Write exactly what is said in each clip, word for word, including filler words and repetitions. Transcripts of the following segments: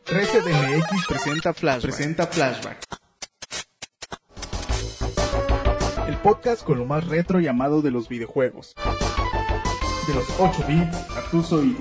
trece D M X presenta Flashback. Presenta Flashback. El podcast con lo más retro y amado de los videojuegos. De los ocho bits a tus oídos.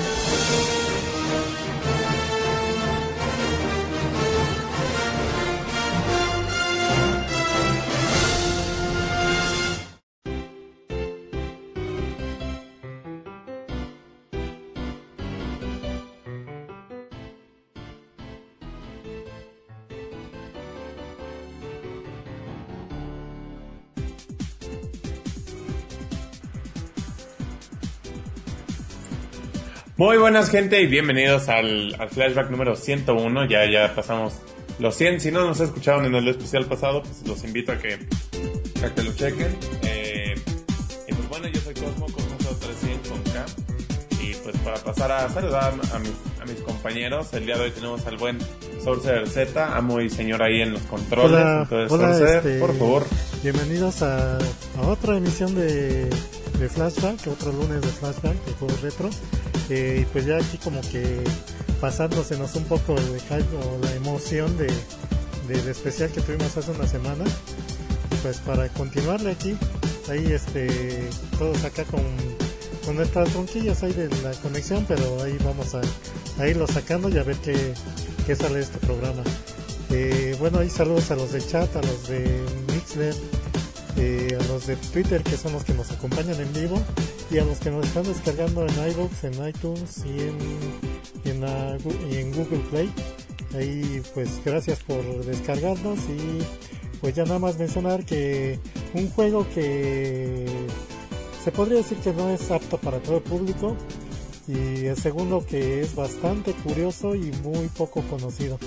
Muy buenas, gente, y bienvenidos al, al Flashback número ciento uno. Ya, ya pasamos los cien. Si no nos escucharon en el especial pasado, pues los invito a que, a que lo chequen. Eh, y pues bueno, yo soy Cosmo, Cosmo cero tres cien con K. Y pues para pasar a saludar a mis, a mis compañeros, el día de hoy tenemos al buen Sorcerer Z, amo y señor ahí en los controles. Hola, Entonces, hola, Sorcerer, este, por favor. Bienvenidos a, a otra emisión de, de Flashback, otro lunes de Flashback, de juegos retro. Eh, y pues ya aquí como que pasándosenos un poco el hype o la emoción de, de, de especial que tuvimos hace una semana, y pues para continuarle aquí, ahí este todos acá con, con nuestras tronquillas ahí de la conexión, pero ahí vamos a, a irlo sacando y a ver qué, qué sale de este programa. Eh, bueno, ahí saludos a los del chat, a los de Mixler, eh, a los de Twitter, que son los que nos acompañan en vivo, y a los que nos están descargando en iVoox, en iTunes y en, y en, la, y en Google Play. Ahí pues gracias por descargarnos, y pues ya nada más mencionar que un juego que se podría decir que no es apto para todo el público, y el segundo que es bastante curioso y muy poco conocido.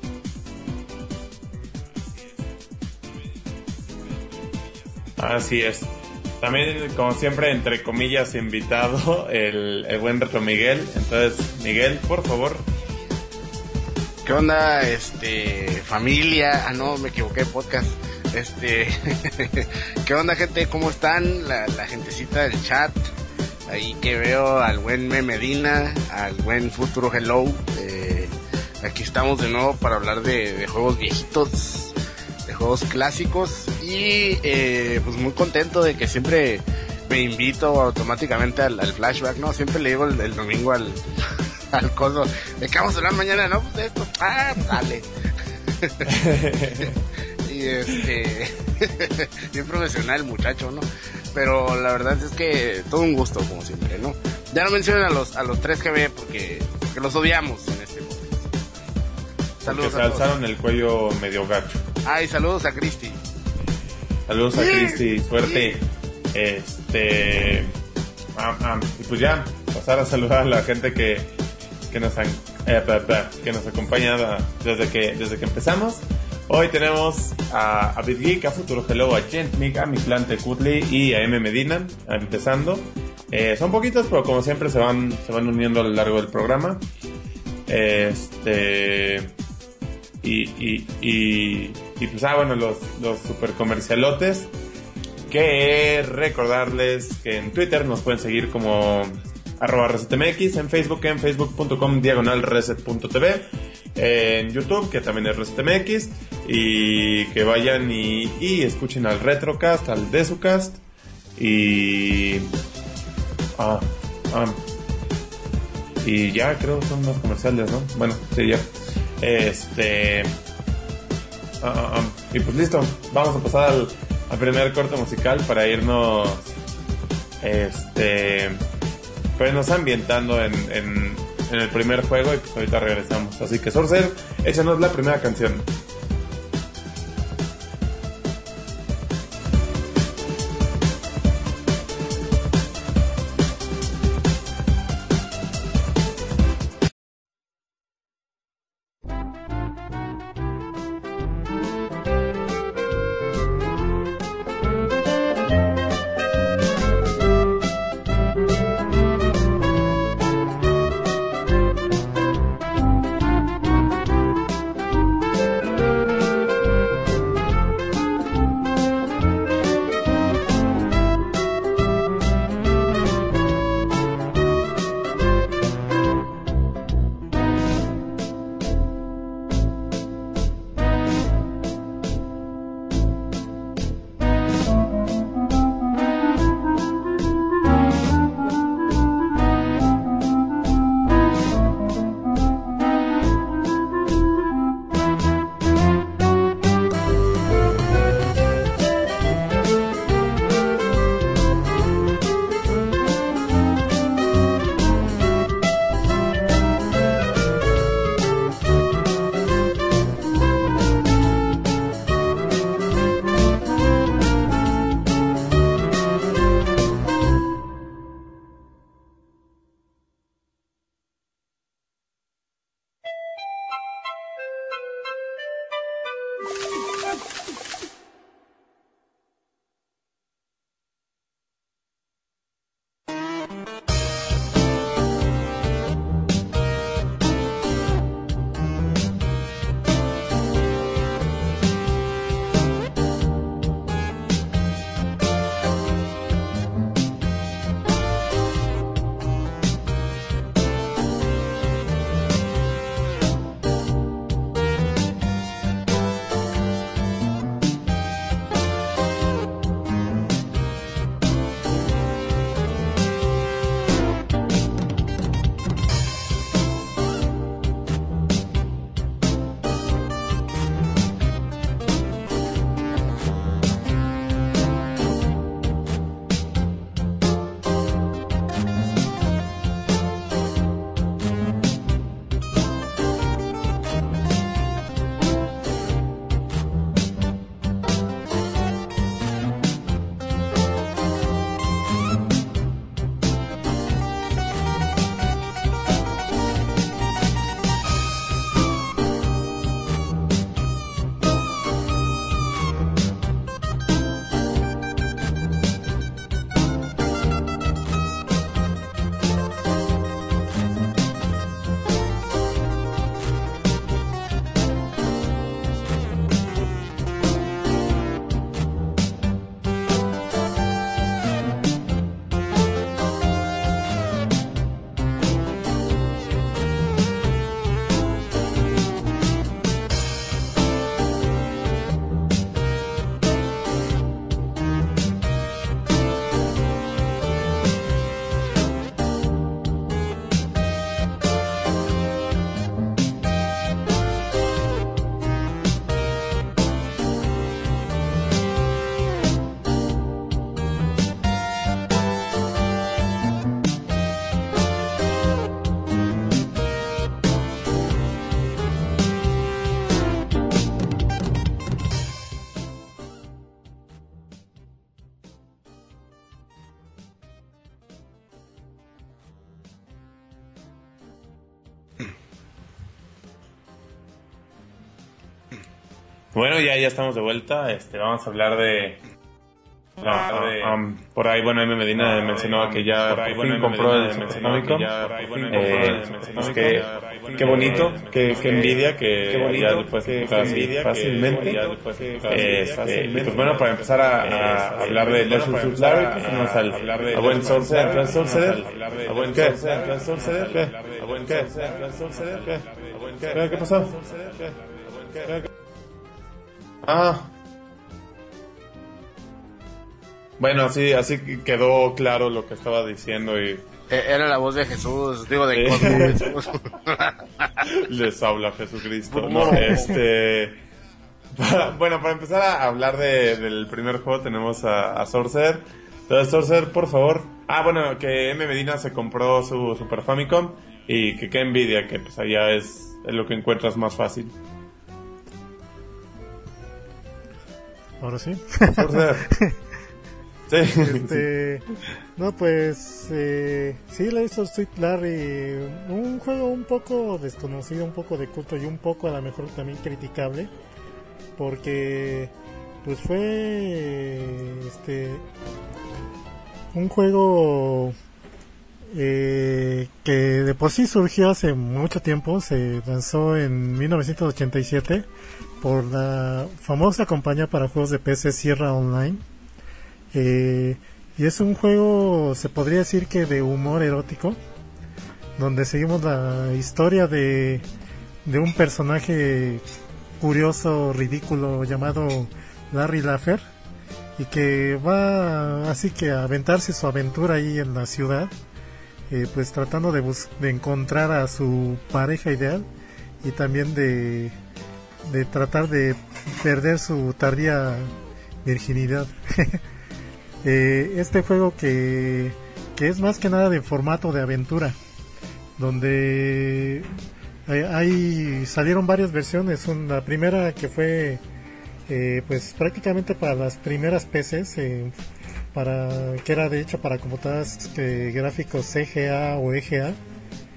Así es. También, como siempre, entre comillas, invitado el, el buen Retro Miguel. Entonces, Miguel, por favor. ¿Qué onda, este, familia? Ah, no, me equivoqué, podcast. Este, ¿qué onda, gente? ¿Cómo están? La, la gentecita del chat. Ahí que veo al buen Me Medina, al buen Futuro Hello. Eh, aquí estamos de nuevo para hablar de, de juegos viejitos, juegos clásicos, y eh, pues muy contento de que siempre me invito automáticamente al, al Flashback, ¿no? Siempre le digo el, el domingo al, al coso, ¿de qué vamos a hablar mañana? No, pues de esto, ah, dale. Y este, bien profesional el muchacho, ¿no? Pero la verdad es que todo un gusto, como siempre, ¿no? Ya no mencionen a los, a los tres G B porque, porque los odiamos en este momento. Saludos. Porque se alzaron el cuello medio gacho. Ay, saludos a Cristi. Saludos a Cristi, suerte. Este. Ah, ah, y pues ya, pasar a saludar a la gente que, que, nos, han, eh, que nos acompaña desde que, desde que empezamos. Hoy tenemos a, a BitGeek, a Futuro Hello, a Gentmic, a Miklante Kutli y a M Medina empezando. Eh, son poquitos, pero como siempre se van, se van uniendo a lo largo del programa. Este. Y, y, y, y pues, ah, bueno, los, los super comercialotes. Que recordarles que en Twitter nos pueden seguir como arroba resetmx, en Facebook en facebook.com diagonal reset.tv, en YouTube, que también es resetmx, y que vayan y, y escuchen al Retrocast, al Desucast, y... Ah, ah, y ya, creo que son más comerciales, ¿no? Bueno, sí, ya. Este... Uh, um, y pues listo, vamos a pasar al, al primer corte musical para irnos este para irnos ambientando en, en, en el primer juego, y pues ahorita regresamos. Así que Sorcerer, échanos la primera canción. Bueno, ya, ya estamos de vuelta. Este, vamos a hablar de... No, de um, por ahí, bueno, M. Medina no, mencionó que ya por, ahí, por fin bueno, compró el Famicom. Eh, pues que, qué bonito, qué, qué envidia que qué bonito, ya después que, que envidia fácilmente. Que, después que, eh, fácilmente. Pues bueno, para empezar a, a, a hablar de Legends of Larry, pues vamos al a buen Sorcerer, a buen Sorcerer, a buen qué, a buen Sorcerer, qué, a buen qué, a buen Sorcerer, qué, qué, qué pasó, qué, ah. Bueno, así, así quedó claro lo que estaba diciendo y... Era la voz de Jesús, digo de Jesús. Les habla Jesucristo, ¿no? Este... Bueno, para empezar a hablar de, del primer juego tenemos a, a Sorcerer. Entonces, Sorcerer, por favor... Ah, bueno, que M. Medina se compró su Super Famicom y que qué envidia, que pues allá es, es lo que encuentras más fácil. Ahora sí. Sorcerer. Sí. Este, no, pues eh, sí, la hizo Sweet Larry, un juego un poco desconocido, un poco de culto y un poco a lo mejor también criticable, porque pues fue este un juego eh, que de por sí surgió hace mucho tiempo, se lanzó en mil novecientos ochenta y siete por la famosa compañía para juegos de P C Sierra Online. Eh, y es un juego, se podría decir que de humor erótico, donde seguimos la historia de, de un personaje curioso, ridículo, llamado Larry Laffer, y que va así que a aventarse su aventura ahí en la ciudad, eh, pues tratando de, bus- de encontrar a su pareja ideal y también de, de tratar de perder su tardía virginidad. Eh, este juego que, que es más que nada de formato de aventura, donde hay, hay salieron varias versiones. Una, la primera que fue eh, pues prácticamente para las primeras P Cs, eh, para que era de hecho para computadoras eh, gráficos C G A o E G A,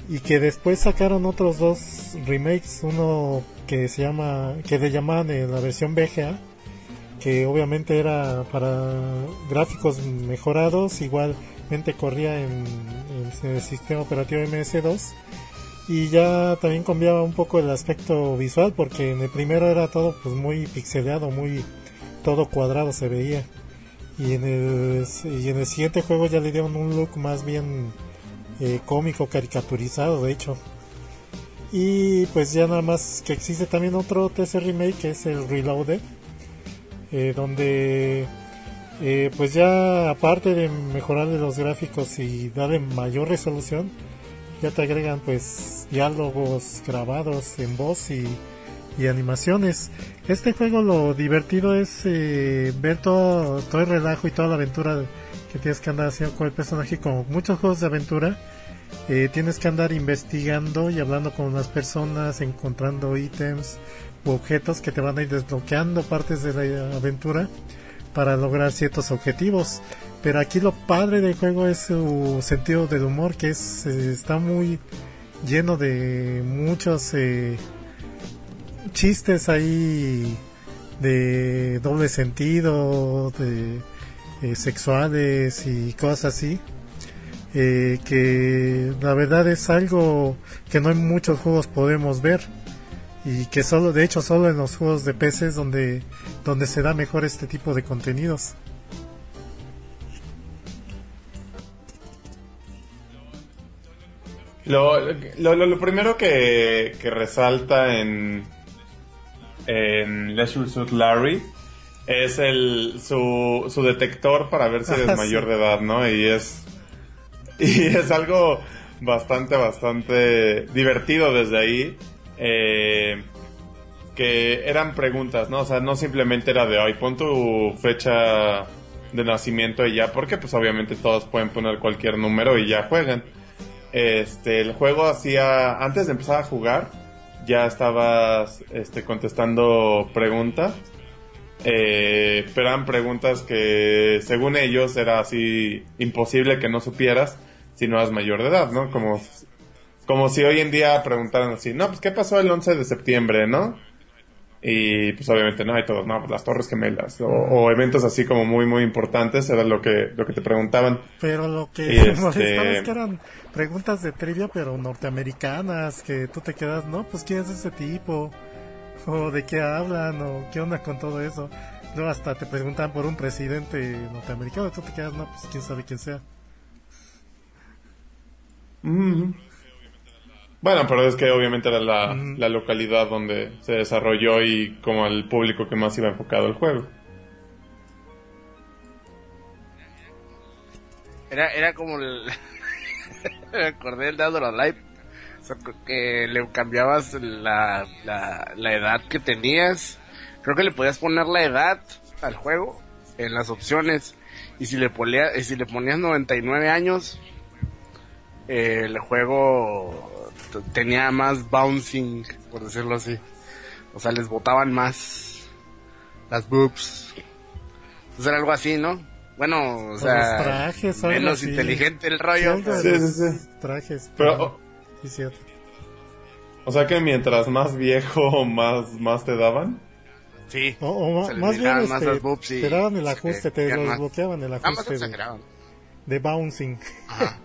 y que después sacaron otros dos remakes, uno que se llama, que le llamaban eh, la versión V G A, que obviamente era para gráficos mejorados, igualmente corría en, en el sistema operativo M S dos, y ya también cambiaba un poco el aspecto visual, porque en el primero era todo pues muy pixeleado, muy todo cuadrado se veía, y en el y en el siguiente juego ya le dieron un look más bien eh, cómico, caricaturizado de hecho. Y pues ya nada más que existe también otro T C remake, que es el Reloaded, eh, donde eh, pues ya aparte de mejorarle los gráficos y darle mayor resolución, ya te agregan pues diálogos grabados en voz y, y animaciones. Este juego, lo divertido es eh, ver todo, todo el relajo y toda la aventura que tienes que andar haciendo con el personaje. Como muchos juegos de aventura, eh, tienes que andar investigando y hablando con las personas, encontrando ítems u objetos que te van a ir desbloqueando partes de la aventura para lograr ciertos objetivos. Pero aquí lo padre del juego es su sentido del humor, que es eh, está muy lleno de muchos eh, chistes ahí de doble sentido, de eh, sexuales y cosas así, eh, que la verdad es algo que no en muchos juegos podemos ver, y que solo, de hecho solo en los juegos de P C es donde, donde se da mejor este tipo de contenidos. Lo, lo, lo, lo primero que, que resalta en, en Leisure Suit Larry es el su, su detector para ver si eres Ah, mayor sí. de edad, ¿no? Y es y es algo bastante, bastante divertido desde ahí. Eh, que eran preguntas, ¿no? O sea, no simplemente era de, ay, pon tu fecha de nacimiento y ya, porque pues obviamente todos pueden poner cualquier número y ya juegan. Este, el juego hacía, antes de empezar a jugar, ya estabas este, contestando preguntas, eh, pero eran preguntas que según ellos era así imposible que no supieras si no eras mayor de edad, ¿no? Como, como si hoy en día preguntaran así, no, pues ¿qué pasó el once de septiembre, no? Y pues obviamente no hay todos, no, pues las Torres Gemelas o, o eventos así como muy muy importantes era lo que lo que te preguntaban. Pero lo que Y me este- molestaba es que eran preguntas de trivia, pero norteamericanas, que tú te quedas, no, pues ¿quién es ese tipo? O ¿de qué hablan? O ¿qué onda con todo eso? Luego hasta te preguntan por un presidente norteamericano, y tú te quedas, no, pues quién sabe quién sea. Mm. Bueno, pero es que obviamente era la, Ujú. la localidad donde se desarrolló y como el público que más iba enfocado al juego. Era, era como el... Me acordé del Dead or Alive. O sea, que le cambiabas la, la, la edad que tenías. Creo que le podías poner la edad al juego en las opciones. Y si le, ponía, y si le ponías noventa y nueve años, eh, el juego t- tenía más bouncing, por decirlo así. O sea, les botaban más las boobs. Entonces era algo así, ¿no? Bueno, o sea, los trajes o algo menos así. inteligente el Sí, rollo. algo pero- de Sí, los sí, sí. trajes. Pero, pero- o, sí, cierto. o sea que mientras más viejo, más, más te daban. Sí. O, o ma- Se les más bien miraban más este, las boobs y te daban el se ajuste, te veían más. desbloqueaban el Nada más ajuste de, exageraban. de bouncing. Ajá.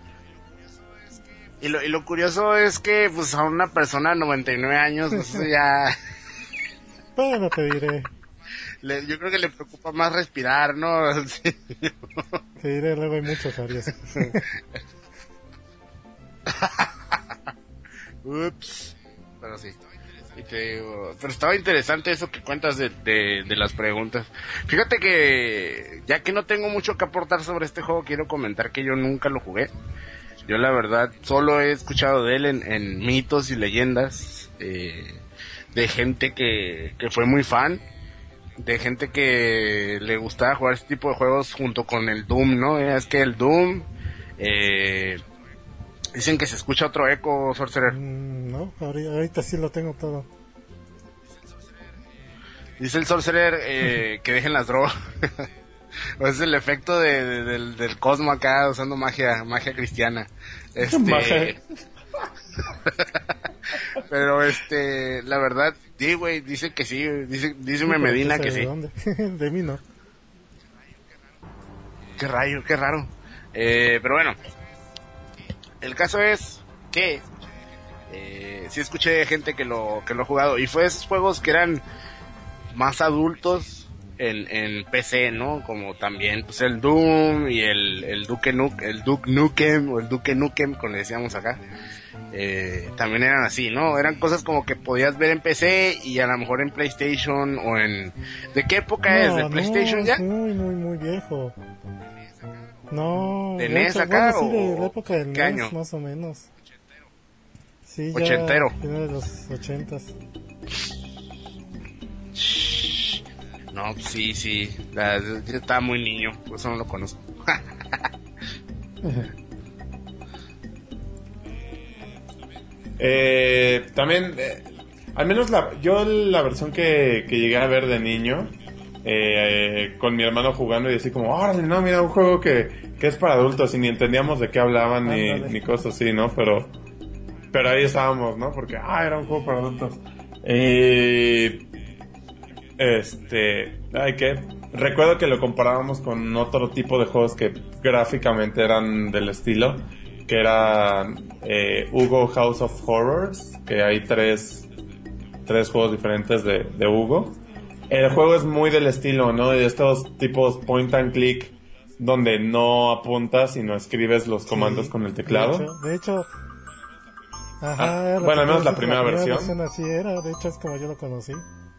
Y lo, y lo curioso es que pues a una persona de noventa y nueve años, pues eso ya Bueno, te diré, le- yo creo que le preocupa más respirar, ¿no? Sí. te diré, luego hay muchos Arias. Ups. Pero sí. Y te digo, pero estaba interesante eso que cuentas de, de, de las preguntas. Fíjate que ya que no tengo mucho que aportar sobre este juego, quiero comentar que yo nunca lo jugué. Yo la verdad solo he escuchado de él en, en mitos y leyendas eh, de gente que, que fue muy fan, de gente que le gustaba jugar este tipo de juegos junto con el Doom, ¿no? Es que el Doom, eh, dicen que se escucha otro eco, Sorcerer. Mm, no, ahorita, ahorita sí lo tengo todo. Dice el Sorcerer eh, que dejen las drogas. O es el efecto de, de- del, del Cosmo acá usando magia, magia cristiana. Este, Magia. Pero este, la verdad, sí, güey, dice que sí, dice, díceme Sí, Medina pero que ¿de sí. dónde? De mí no. Qué rayo, qué raro. Eh, pero bueno, el caso es que eh, sí escuché gente que lo que lo ha jugado y fue esos juegos que eran más adultos en, en P C, ¿no? Como también pues el Doom y el el Duke Nukem, el Duke Nukem o el Duke Nukem, como le decíamos acá. Eh, también eran así, ¿no? Eran cosas como que podías ver en P C y a lo mejor en PlayStation o en... ¿De qué época es? ¿De No, PlayStation no, ya? es muy, muy, muy viejo. No, ¿De de N E S hecho, acá bueno, sí, de o la época del qué N E S, año? más o menos. Sí, ya Ochentero. final de los ochentas. No, pues sí, sí. La, yo estaba muy niño, por eso no lo conozco. Eh, también, eh, al menos la, yo la versión que, que llegué a ver de niño, eh, con mi hermano jugando y así como, órale, no, mira, un juego que, que es para adultos y ni entendíamos de qué hablaban ni, Ándale. ni cosas así, ¿no? Pero, pero ahí estábamos, ¿no? Porque, ah, era un juego para adultos. Eh, este, ay, que recuerdo que lo comparábamos con otro tipo de juegos que gráficamente eran del estilo, que era eh, Hugo House of Horrors, que hay tres, tres juegos diferentes de, de Hugo. El juego es muy del estilo, ¿no? De estos tipos point and click, donde no apuntas, sino escribes los comandos Sí, con el teclado. De hecho, de hecho ajá, Ah, era lo bueno, que al menos te la iba a primera decir, versión. así era, de hecho es como yo lo conocí.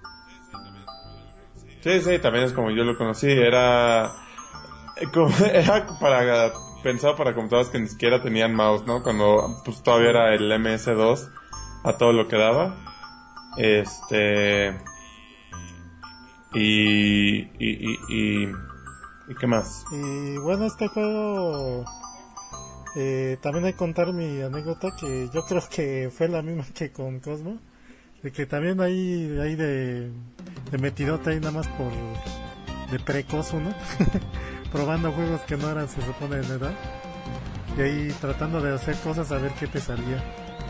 Sí, sí, también es como yo lo conocí. Era, eh, como- era para, pensado para computadoras que ni siquiera tenían mouse, ¿no? Cuando pues todavía era el M S dos a todo lo que daba. Este... Y... Y... Y... y, ¿y qué más? Y bueno, este juego, eh, también hay que contar mi anécdota, que yo creo que fue la misma que con Cosmo, de que también hay, hay de, de metidote ahí nada más por de precoz uno, probando juegos que no eran, se supone, de edad, y ahí tratando de hacer cosas a ver qué te salía.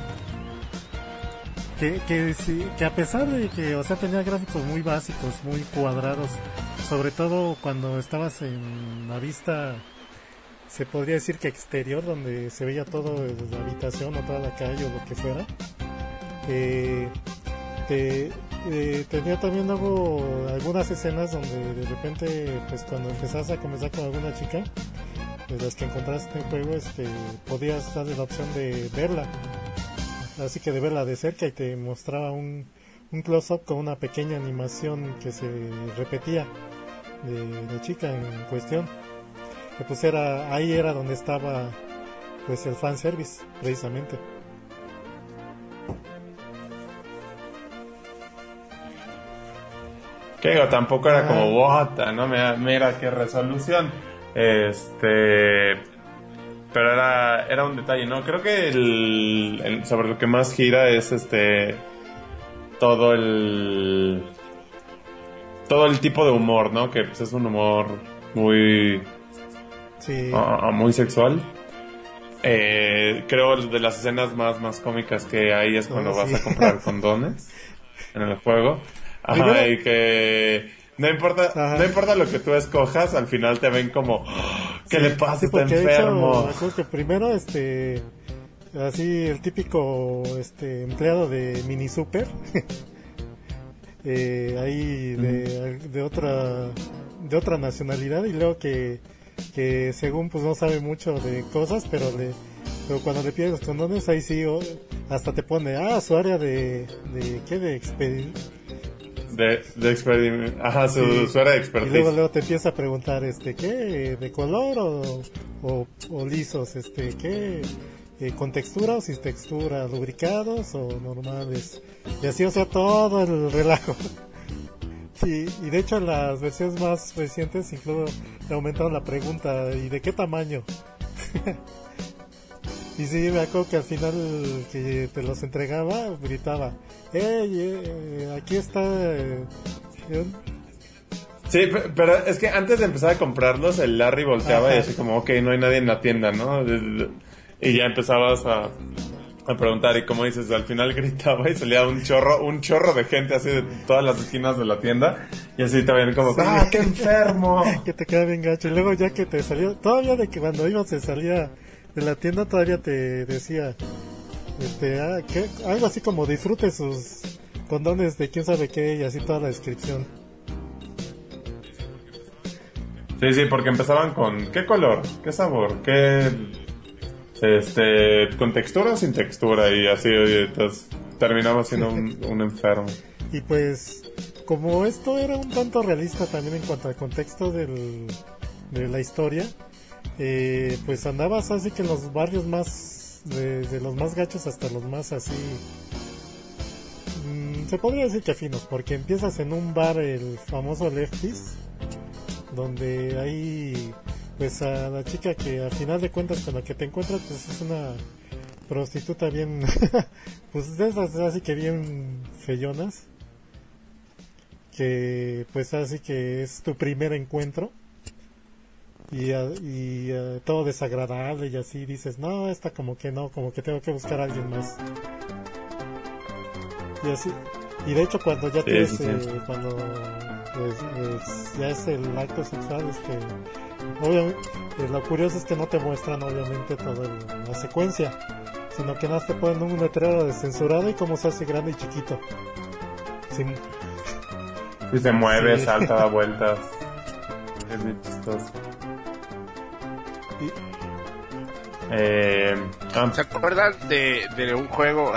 Que, que, sí, que a pesar de que, o sea, tenía gráficos muy básicos, muy cuadrados, sobre todo cuando estabas en la vista, se podría decir que exterior, donde se veía todo la habitación o toda la calle o lo que fuera, eh, te, eh, tenía también luego algunas escenas donde de repente, pues cuando empezás a conversar con alguna chica, de las que encontraste en el juego, este, podías darle la opción de verla, así que de verla de cerca, y te mostraba un, un close-up con una pequeña animación que se repetía de la chica en cuestión, que pues era, ahí era donde estaba pues el fanservice, precisamente. Que digo, tampoco era Ah. como bota, ¿no? Mira, mira qué resolución. Este... Pero era, era un detalle, ¿no? Creo que el, el- sobre lo que más gira es este... Todo el... Todo el tipo de humor, ¿no? Que pues, es un humor muy... Sí, ah, muy sexual. Eh, creo de las escenas más, más cómicas que hay es cuando Oh, vas sí. a comprar condones en el juego. Ajá, Primero- y que no importa, Ajá. no importa lo que tú escojas, al final te ven como "Oh, ¿qué le pasa? sí, Está porque de hecho, enfermo". me acuerdo que primero, este, así el típico, este, empleado de Mini Super, eh, ahí de, de otra, de otra nacionalidad, y luego que, que según pues no sabe mucho de cosas, pero le, pero cuando le pides los condones, ahí sí, o- hasta te pone, ah, su área de, de, ¿qué? De expedi- De, de experim- Ajá, su, Sí. su área de Y expertise. luego, luego te empieza a preguntar, este, ¿qué? ¿De color o, o, o lisos? Este, ¿qué? Eh, ¿Con textura o sin textura? ¿Lubricados o normales? Y así, o sea, todo el relajo. Sí, y de hecho en las versiones más recientes incluso le aumentaron la pregunta, ¿y de qué tamaño? Y sí, me acuerdo que al final que te los entregaba, gritaba, ¡Ey, eh, aquí está! Eh, eh, Sí, pe- pero es que antes de empezar a comprarlos, el Larry volteaba Ajá. y así como, ok, no hay nadie en la tienda, ¿no? Y ya empezabas a, a preguntar, y como dices, al final gritaba y salía un chorro, un chorro de gente así de todas las esquinas de la tienda, y así también como, sí. ¡Ah, qué enfermo! Que te queda bien gacho, y luego ya que te salió, todavía de que cuando ibas se salía de la tienda todavía te decía, este, ah, ¿qué? Algo así como disfrute sus condones de quién sabe qué, y así toda la descripción. Sí, sí, porque empezaban con, ¿qué color? ¿Qué sabor? ¿Qué...? Este, con textura o sin textura, y así, oye, entonces terminamos siendo un, un enfermo. Y pues, como esto era un tanto realista también en cuanto al contexto del, de la historia, eh, pues andabas así que en los barrios más, de, de los más gachos hasta los más así, mmm, se podría decir que finos, porque empiezas en un bar, el famoso Lefties, donde hay... pues a la chica que a final de cuentas con la que te encuentras pues es una prostituta bien pues de esas así que bien feyonas, que pues así que es tu primer encuentro y, a, y a, todo desagradable, y así dices, no, esta como que no, como que tengo que buscar a alguien más, y así, y de hecho cuando ya sí, tienes sí, sí. Eh, cuando pues, pues, ya es el acto sexual, es que obviamente, eh, lo curioso es que no te muestran obviamente toda la secuencia, sino que nada más te ponen un letrero de censurado y cómo se hace grande y chiquito. Sin... Y se mueve, sí. salta, da vueltas. Es muy chistoso. Y... Eh, ah. ¿Se acuerdan de, de un juego?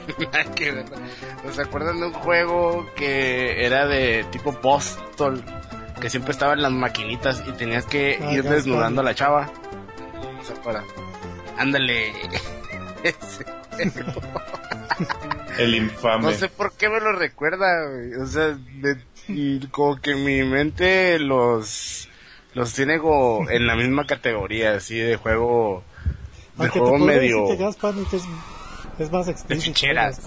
¿Se acuerdan de un juego que era de tipo Postal? Que siempre estaba en las maquinitas y tenías que ah, ir desnudando a la chava. No se acuerdan. Ándale. El infame. No sé por qué me lo recuerda, güey. O sea, de, y como que mi mente los los tiene como en la misma categoría, así de juego. De Aunque juego te medio. Que Gas Panic es, es más explícito.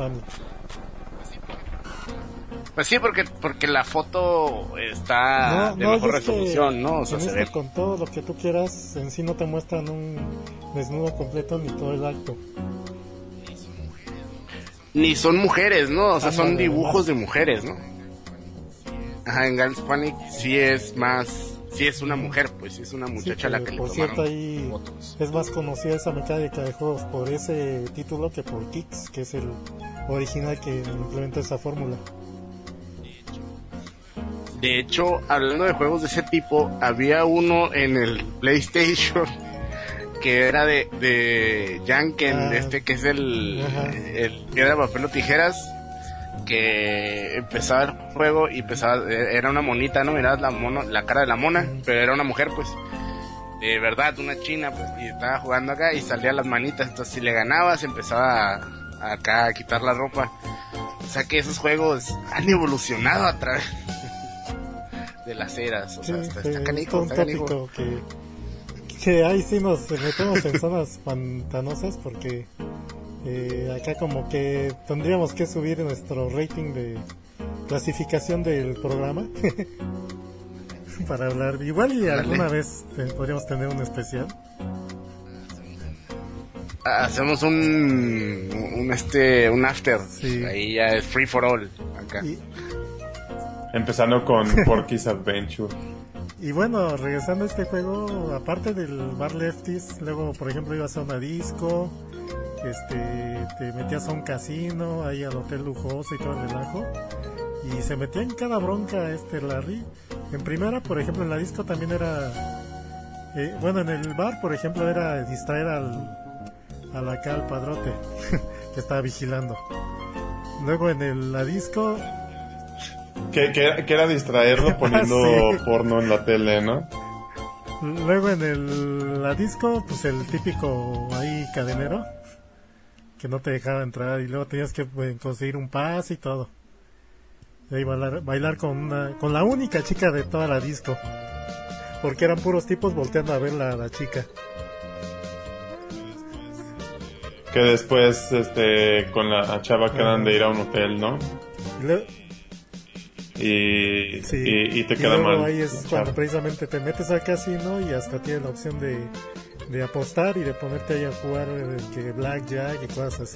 Pues sí, porque porque la foto está no, de no, mejor resolución, que, ¿no? O sea, se ve. Con todo lo que tú quieras, en sí no te muestran un desnudo completo ni todo el acto. Ni son mujeres, ¿no? O sea, ah, son no, dibujos de, de mujeres, ¿no? Ajá, en Gas Panic sí es más, sí es una mujer, pues sí es una muchacha sí, la que le por tomaron cierto, ahí fotos. Es más conocida esa mecánica de juegos por ese título que por Kicks, que es el original que implementa esa fórmula. De hecho, hablando de juegos de ese tipo, había uno en el PlayStation que era de, de Janken, ah, este que es el, el piedra, papel o tijeras, que empezaba el juego y empezaba, era una monita, ¿no? Mirabas la mono, la cara de la mona, uh-huh. Pero era una mujer, pues, de verdad, una china, pues, y estaba jugando acá y salían las manitas, entonces si le ganabas empezaba a, a acá a quitar la ropa. O sea que esos juegos han evolucionado a través de las eras, o sea, sí, está, sí, está canijo, un está tópico canijo. que, que ahí sí nos metemos en zonas pantanosas porque eh, acá como que tendríamos que subir nuestro rating de clasificación del programa para hablar, igual y alguna Dale. vez podríamos tener un especial. Hacemos un, un este un after, sí. Ahí ya es free for all acá. Y... empezando con Porky's Adventure. Y bueno, regresando a este juego, aparte del bar Lefties, luego por ejemplo ibas a una disco, este, te metías a un casino, ahí al hotel lujoso y todo el relajo, y se metía en cada bronca este Larry. En primera, por ejemplo, en la disco también era, eh, bueno, en el bar, por ejemplo, era distraer al al acá al padrote que estaba vigilando. Luego en el, la disco que, que, que era distraerlo poniendo sí. porno en la tele, ¿no? Luego en el, la disco, pues el típico ahí cadenero que no te dejaba entrar, y luego tenías que pues, conseguir un pase y todo. Y ahí bailar, bailar con una, con la única chica de toda la disco, porque eran puros tipos volteando a ver la, la chica. Que después, este, con la chava quedan de ir a un hotel, ¿no? Y, le... y, sí. y, y te y queda mal. Ahí es cuando precisamente te metes al casino y hasta tienes la opción de de apostar y de ponerte ahí a jugar eh, que blackjack y cosas así.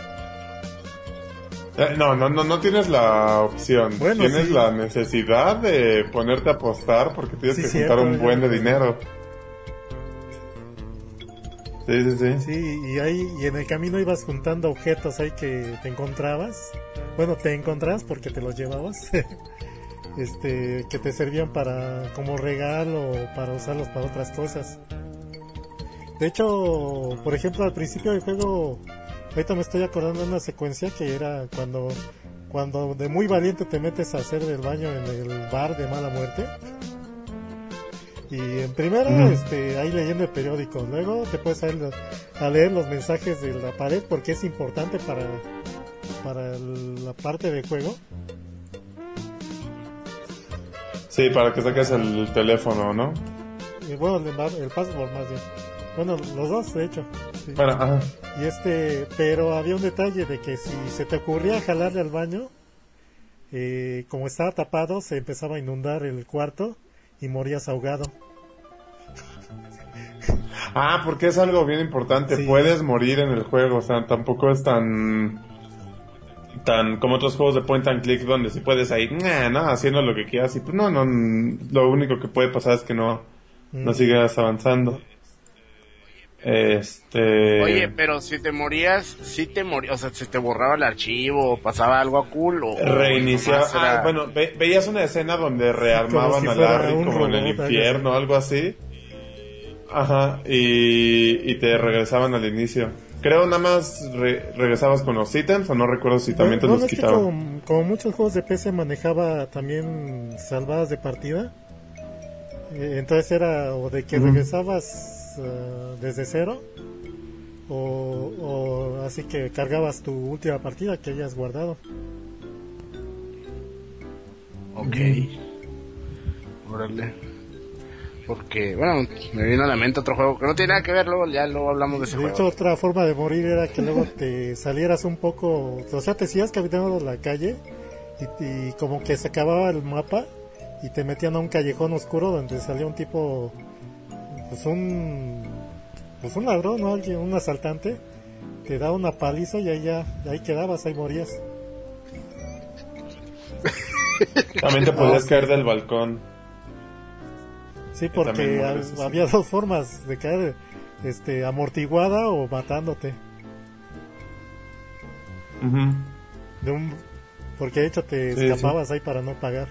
Eh, no, no, no, no tienes la opción. Bueno, tienes sí. la necesidad de ponerte a apostar porque tienes Sí, que cierto, juntar un ya buen de me acuerdo. dinero. Sí, sí, sí. Sí, y ahí y en el camino ibas juntando objetos ahí que te encontrabas. Bueno, te encontrabas porque te los llevabas. este, que te servían para como regalo o para usarlos para otras cosas. De hecho, por ejemplo, al principio del juego, ahorita me estoy acordando de una secuencia que era cuando cuando de muy valiente te metes a hacer del baño en el bar de mala muerte. Y en primero, Ujú. este, ahí leyendo el periódico. Luego te puedes ir a leer los mensajes de la pared porque es importante para, para el- la parte del juego. Sí, para que saques el teléfono, ¿no? Y bueno, el, el password más bien. Bueno, los dos, de hecho. Sí. Bueno, ajá. Y este, pero había un detalle de que si se te ocurría jalarle al baño, eh, como estaba tapado, se empezaba a inundar el cuarto y morías ahogado. Ah, porque es algo bien importante. Sí. Puedes morir en el juego, o sea, tampoco es tan tan como otros juegos de point and click donde si puedes ahí, nah, no, haciendo lo que quieras y pues no, no, lo único que puede pasar es que no Mm. no sigas avanzando. Este, Oye, pero si te morías, si te morías, o sea, si te borraba el archivo, o pasaba algo a cool, o... reiniciar, nomás era- ah, bueno, ve- veías una escena donde rearmaban si a fuera Larry un como en el robot, algo infierno, algo así. Ajá, y, y te regresaban al inicio. Creo nada más re- regresabas con los ítems, o no recuerdo si también te Bueno, los es que quitaban. como, como muchos juegos de P C manejaba también salvadas de partida, eh, entonces era o de que Ujú. regresabas uh, desde cero o, o así que cargabas tu última partida que hayas guardado. Ok. Órale. Porque, bueno, me vino a la mente otro juego que no tiene nada que ver, luego ya luego hablamos de ese De juego. hecho, otra forma de morir era que luego te salieras un poco, o sea, te sigas caminando la calle y, y como que se acababa el mapa y te metían a un callejón oscuro donde salía un tipo, pues un, pues un ladrón, ¿no? Alguien, un asaltante, te daba una paliza y ahí ya, ahí quedabas, ahí morías. También te podías caer del balcón. Sí, también porque mueres, ha- sí. había dos formas de caer, este, amortiguada o matándote. Ujú. De un, porque de hecho te Sí, escapabas ahí para no pagar.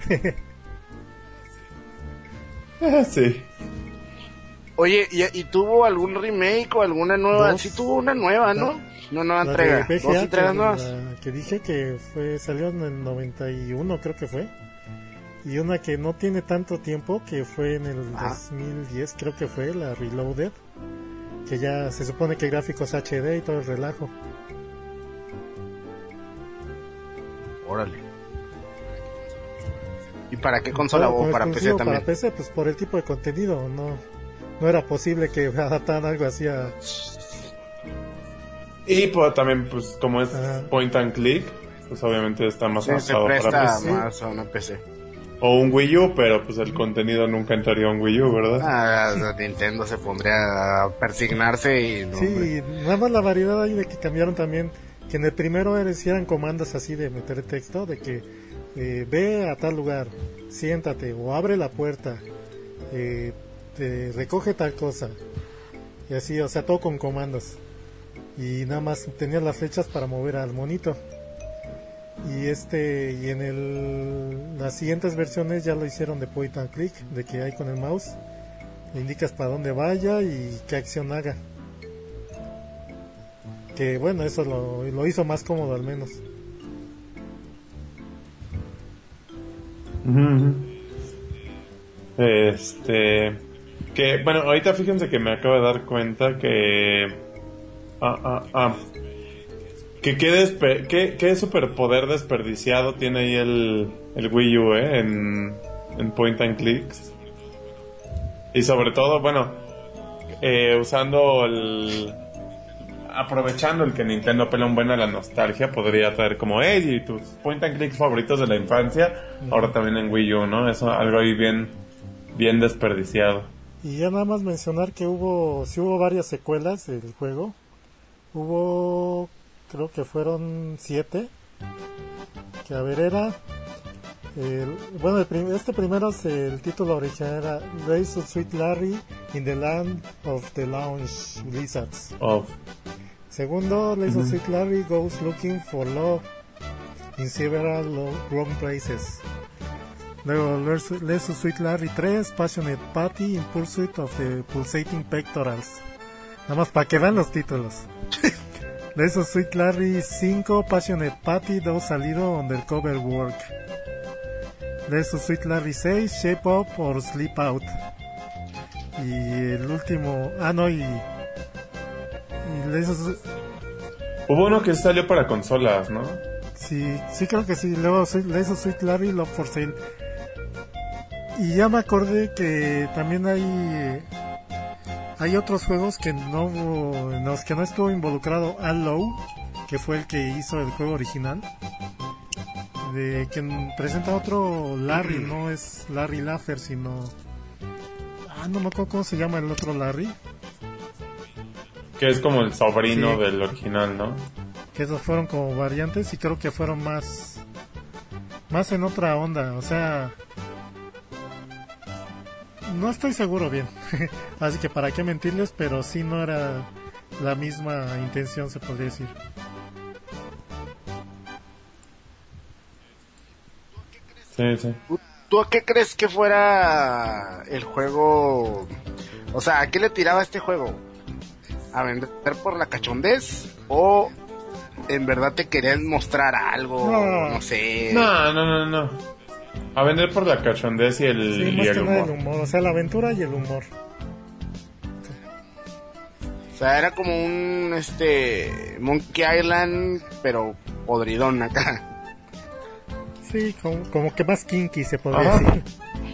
Ah, sí. Oye, ¿y, ¿y tuvo algún remake o alguna nueva? Dos. Sí tuvo una nueva, ¿no? Una nueva La entrega. de V G Dos A, entregas que, nuevas. la que dije que fue salió en el noventa y uno, creo que fue. Y una que no tiene tanto tiempo, que fue en el Ah. dos mil diez, creo que fue, la Reloaded. Que ya se supone que gráficos H D y todo el relajo. Órale. ¿Y para qué consola Todo o como para P C exclusivo también? Para P C, pues por el tipo de contenido, no, no era posible que adaptaran algo así a... Y pues, también, pues, como es Ajá. point and click, pues obviamente está más Sí, se adaptado para presta P C. más a una P C. O un Wii U, pero pues el contenido nunca entraría a un Wii U, ¿verdad? Ah, Nintendo se pondría a persignarse y... No, hombre. Sí, nada más la variedad ahí de que cambiaron también, que en el primero era- sí eran comandos así de meter texto, de que eh, ve a tal lugar, siéntate o abre la puerta, eh, te recoge tal cosa, y así, o sea, todo con comandos, y nada más tenías las flechas para mover al monito. Y este y en el las siguientes versiones ya lo hicieron de point and click, de que hay con el mouse le indicas para dónde vaya y qué acción haga. Que bueno, eso lo, lo hizo más cómodo al menos. Ujú, ujú. Este. Que, bueno, ahorita fíjense que me acabo de dar cuenta que. Ah, ah, ah. Que qué, despe- qué, qué superpoder desperdiciado tiene ahí el, el Wii U, ¿eh? En, en point and clicks. Y sobre todo, bueno, eh, usando el. Aprovechando el que Nintendo pela un buen a la nostalgia, podría traer como, hey, y tus point and clicks favoritos de la infancia, ahora también en Wii U, ¿no? Eso, algo ahí bien, bien desperdiciado. Y ya nada más mencionar que hubo, sí hubo varias secuelas del juego. Hubo, creo que fueron siete. Que a ver era... El, bueno, el prim, este primero es el título original era Race of Sweet Larry in the Land of the Lounge Lizards. Oh. Segundo, Race Uh-huh. of Sweet Larry Goes Looking for Love in Several Wrong Places. Luego, Race of Sweet Larry tres, Passionate Patty in Pursuit of the Pulsating Pectorals. Nada más para que vean los títulos. Race of Sweet Larry cinco, Passionate Patty, dos salido Undercover Work. Race of Sweet Larry seis, Shape Up or Sleep Out. Y el último, ah no, y, y Race of, Hubo uno que salió para consolas, ¿no? sí, sí creo que sí. Luego Race of Sweet Larry, Love for Sale. Y ya me acordé que también hay hay otros juegos que no en los que no estuvo involucrado Al Lowe, que fue el que hizo el juego original. De quien presenta otro Larry, no es Larry Laffer, sino ah no me acuerdo cómo se llama el otro Larry, Que es como el sobrino Sí. del original, ¿no? que esos fueron como variantes y creo que fueron más más en otra onda, o sea, no estoy seguro bien. Así que para qué mentirles, pero sí no era la misma intención, se podría decir. Sí, sí. ¿Tú, tú a qué crees que fuera el juego? O sea, ¿a qué le tiraba este juego? ¿A vender por la cachondez? ¿O en verdad te querían mostrar algo? No. No sé. No, no, no, no. A vender por la cachondez y el, Sí, y más el que nada humor. el humor, o sea, la aventura y el humor. O sea, era como un este Monkey Island, pero podridón acá. Sí, como, como que más kinky se podría Ajá. decir.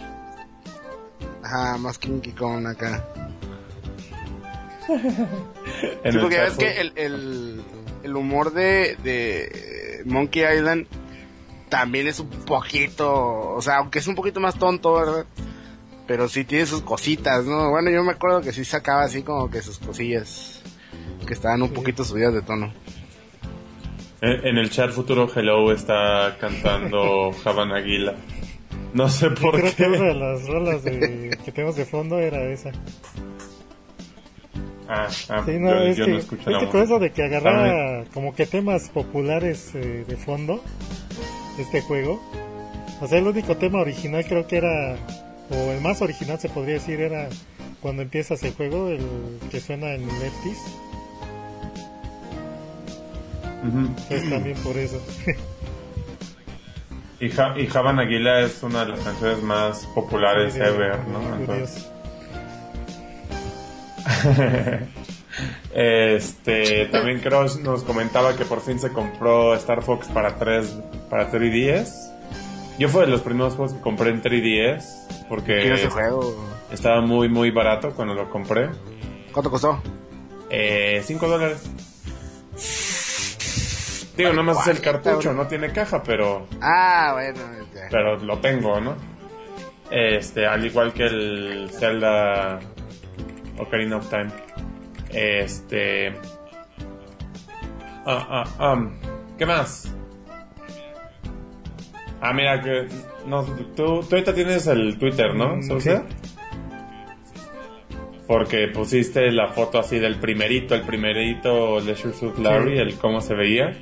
Ajá, más Kinky Kong acá. En Sí, el porque ya chat ves que el, el, el humor de, de Monkey Island también es un poquito, o sea, aunque es un poquito más tonto, ¿verdad? Pero sí tiene sus cositas, ¿no? Bueno, yo me acuerdo que sí sacaba así como que sus cosillas que estaban un Sí. poquito subidas de tono. En, en el chat futuro Hello está cantando Javan Aguila. No sé por Creo que una qué. de las rolas de, que tenemos de fondo era esa. Ah, ah, Sí, no, yo, es yo que, no escucho es la que con eso de que agarraba También. como que temas populares eh, de fondo, este juego. O sea, el único tema original creo que era, o el más original se podría decir, era cuando empiezas el juego, el que suena en Lefties. Ujú. Pues también por eso. Y, ja, y Javan Aguila es una de las canciones más populares Sí, de- ever, de ¿no? judíos. Entonces, este, también Crush nos comentaba que por fin se compró Star Fox para tres para tres D S. Yo fue de los primeros juegos que compré en tres D S Quiero porque ese juego. estaba muy muy barato cuando lo compré. ¿Cuánto costó? Eh, cinco dólares. Digo, nada más es el cartucho, no tiene caja, pero Ah, bueno. Ya. pero lo tengo, ¿no? Este, al igual que el Zelda Ocarina of Time. Este, ah, ah, ah, ¿qué más? Ah, mira que no, tú, tú ahorita tienes el Twitter, ¿no? Mm, Sousa? Porque pusiste la foto así del primerito, el primerito Leisure Suit Larry, Sí. el cómo se veía.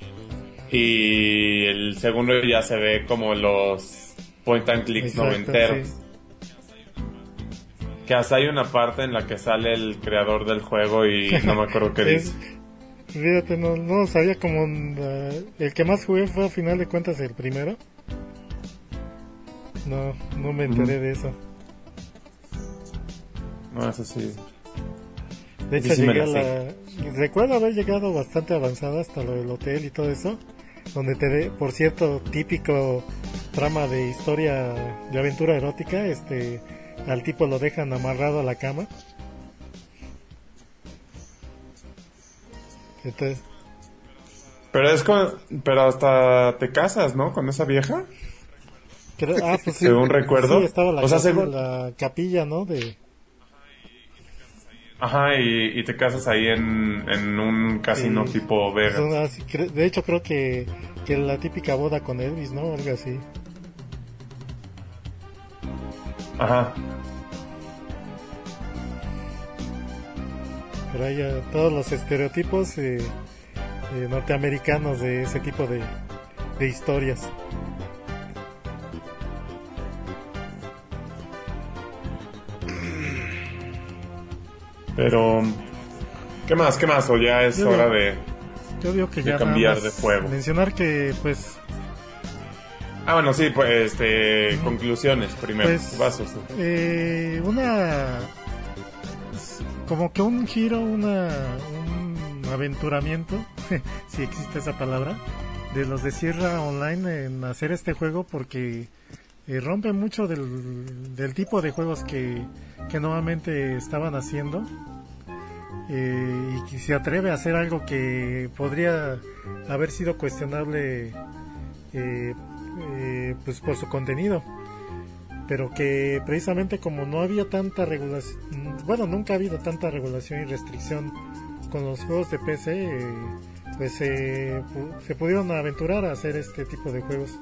Y el segundo ya se ve como los point and clicks Exacto, noventeros. sí. Que hasta hay una parte en la que sale el creador del juego y no me acuerdo qué Es- dice. Fíjate, no, no sabía como uh, el que más jugué fue a final de cuentas el primero. No, no me enteré Ujú. de eso. No, eso sí. De hecho, Yo sí me llegué a la la... Recuerdo haber llegado bastante avanzada hasta lo del hotel y todo eso. Donde te ve, por cierto, típico trama de historia de aventura erótica, este, al tipo lo dejan amarrado a la cama. Entonces, Pero es con, pero hasta te casas, ¿no? Con esa vieja. creo, ah, pues sí, Según recuerdo. sí, estaba la, O sea, casa- según- la capilla, ¿no? De, Ajá, y, y te casas ahí en, en un casino Sí. tipo Vegas. Son así, cre- de hecho creo que, que la típica boda con Elvis, ¿no? Algo así. Ajá. Pero hay eh, todos los estereotipos eh, eh, norteamericanos de ese tipo de, de historias. Pero, ¿qué más? ¿Qué más? O ya es Yo hora digo- de... Yo digo que De ya cambiar nada más de juego. mencionar que pues Ah, bueno, sí, pues, este, conclusiones primero. Pues, Vasos. eh, una como que un giro, una un aventuramiento, si existe esa palabra, de los de Sierra Online en hacer este juego, porque eh, rompe mucho del, del tipo de juegos que, que nuevamente estaban haciendo, eh, y que se atreve a hacer algo que podría haber sido cuestionable eh, eh, pues por su contenido, pero que precisamente como no había tanta regulación, bueno, nunca ha habido tanta regulación y restricción con los juegos de P C, eh, pues eh, pu- se pudieron aventurar a hacer este tipo de juegos.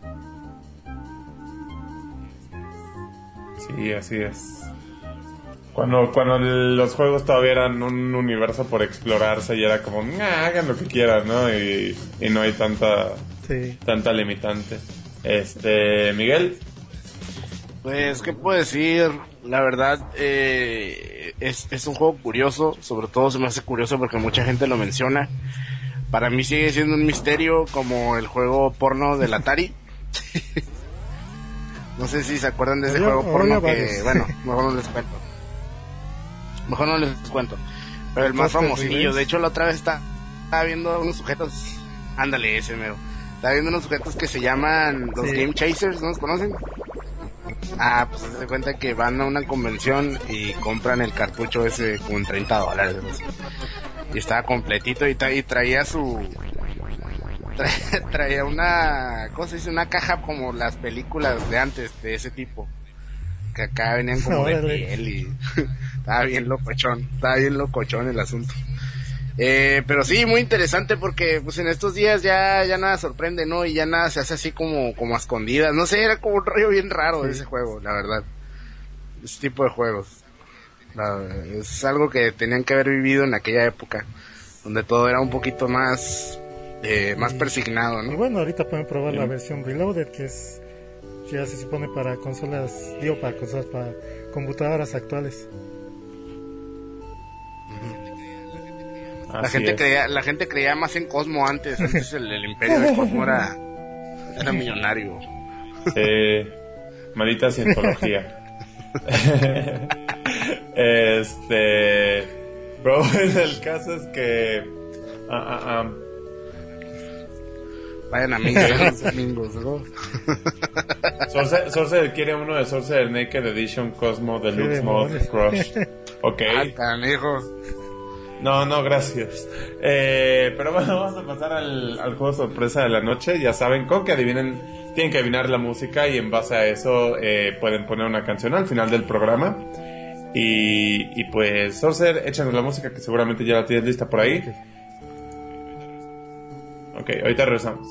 Sí, así es. Cuando, cuando los juegos todavía eran un universo por explorarse y era como, "Nah, hagan lo que quieran", ¿no? Y, y no hay tanta, Sí. tanta limitante. Este, Miguel. Pues, ¿qué puedo decir? La verdad, eh, es, es un juego curioso, sobre todo se me hace curioso porque mucha gente lo menciona. Para mí sigue siendo un misterio como el juego porno del Atari. No sé si se acuerdan de ese Había- juego porno había que, varios. bueno, mejor no les cuento. Mejor no les cuento. Pero el más Costa famosillo, Rivers. de hecho la otra vez está, estaba viendo unos sujetos, ándale ese mero. Estaba viendo unos sujetos que se llaman los Sí. Game Chasers, ¿no los conocen? Ah, pues se cuenta que van a una convención y compran el cartucho ese con treinta dólares. ¿No? Y estaba completito y, tra- y traía su... tra- traía una... ¿Cómo se dice? Una caja como las películas de antes, de ese tipo. Que acá venían como de Órale. piel y... estaba bien locochón, estaba bien locochón el asunto. Eh, pero sí, muy interesante porque pues en estos días ya, ya nada sorprende, ¿no? Y ya nada se hace así como, como a escondidas. No sé, era como un rollo bien raro de ese juego, la verdad. Ese tipo de juegos. La- es algo que tenían que haber vivido en aquella época, donde todo era un poquito más, eh, más Y- persignado, Y ¿no? bueno, ahorita pueden probar la Bien. versión Reloaded, que es que ya se supone para consolas, digo para consolas, para computadoras actuales. La Así gente es. creía, la gente creía más en Cosmo antes, antes el, el imperio de Cosmo era, era millonario. Sí, maldita cientología. Este, pero bueno, el caso es que ah, ah, ah, Vayan a misa los domingos, ¿no? Sorcerer, Sorcerer quiere uno de Sorcerer Naked Edition Cosmo Deluxe Mod demonios. Crush. Ok. Ah, canijo. No, no, gracias. Eh, pero bueno, vamos a pasar al, al juego sorpresa de la noche. Ya saben, con que adivinen, tienen que adivinar la música y en base a eso eh, pueden poner una canción al final del programa. Y, y pues, Sorcerer, échanos la música que seguramente ya la tienes lista por ahí. Ok, ahorita regresamos.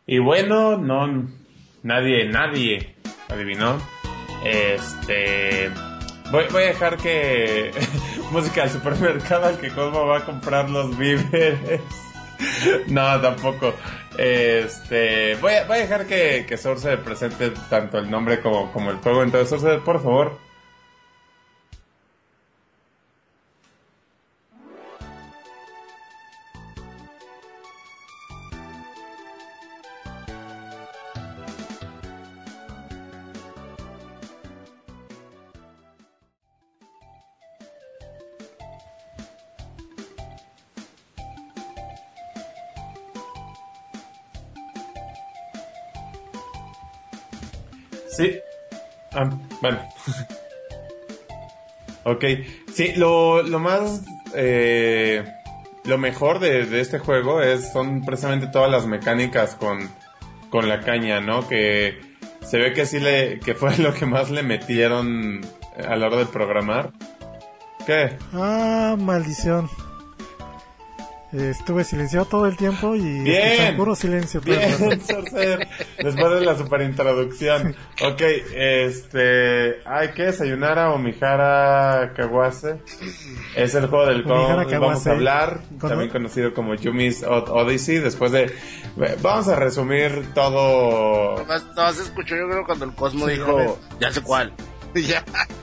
Y bueno, no, nadie, nadie adivinó. Este, voy, voy a dejar que música del supermercado al que Cosmo va a comprar los víveres. No, tampoco. Este, voy a, voy a dejar que, que Source presente tanto el nombre como, como el juego. Entonces, Source, por favor. Sí. Ah, bueno. Ok. Sí, lo, lo más... Eh, lo mejor de, de este juego es son precisamente todas las mecánicas con, con la caña, ¿no? Que se ve que sí le... que fue lo que más le metieron a la hora de programar. ¿Qué? Ah, maldición. Eh, estuve silenciado todo el tiempo y bien, puro silencio. Bien, Sorcer. Después de la super introducción. Ok, este... Hay que desayunar a Omihara Kawase. Es el juego del cual vamos a hablar. ¿Con también conocido como Yumi's Odyssey. Después de... Vamos a resumir todo... No se escuchó, yo creo, cuando el Cosmo sí, dijo... Ya sé cuál. Ya.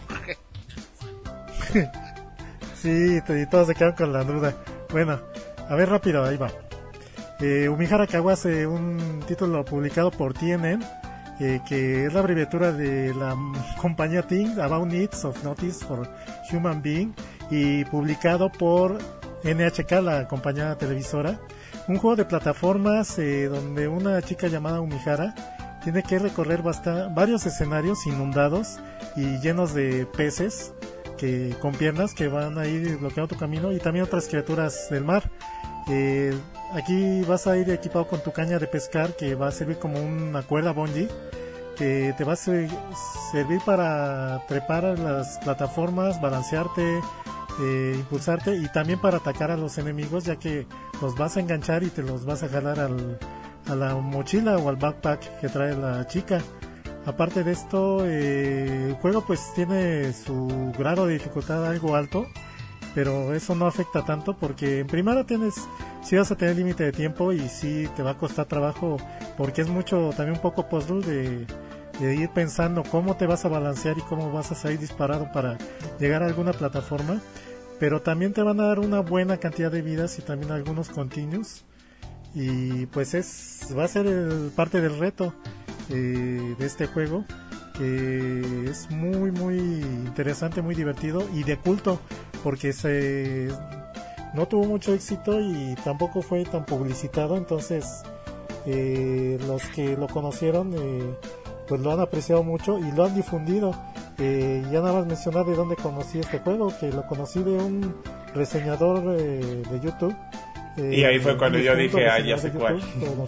Sí, y todos se quedaron con la duda. Bueno... A ver, rápido, ahí va. Eh, Umihara Kawase, un título publicado por T N N, eh, que es la abreviatura de la compañía Things About Needs of Notice for Human Being, y publicado por N H K, la compañía televisora. Un juego de plataformas eh, donde una chica llamada Umihara tiene que recorrer basta- varios escenarios inundados y llenos de peces que con piernas que van a ir bloqueando tu camino, y también otras criaturas del mar. Eh, aquí vas a ir equipado con tu caña de pescar, que va a servir como una cuerda bungee, que te va a ser- servir para trepar a las plataformas, balancearte, eh, impulsarte, y también para atacar a los enemigos, ya que los vas a enganchar y te los vas a jalar al, a la mochila o al backpack que trae la chica. Aparte de esto, eh, el juego pues tiene su grado de dificultad algo alto, pero eso no afecta tanto porque en primera tienes, sí vas a tener límite de tiempo y sí te va a costar trabajo, porque es mucho, también un poco puzzle de, de ir pensando cómo te vas a balancear y cómo vas a salir disparado para llegar a alguna plataforma, pero también te van a dar una buena cantidad de vidas y también algunos continuos, y pues es va a ser el, parte del reto eh, de este juego, que es muy muy interesante, muy divertido y de culto, porque se no tuvo mucho éxito y tampoco fue tan publicitado, entonces eh, los que lo conocieron eh, pues lo han apreciado mucho y lo han difundido. Eh, ya nada más mencionar de dónde conocí este juego, que lo conocí de un reseñador eh, de YouTube. Eh, y ahí fue cuando yo dije, ah, ya sé cuál.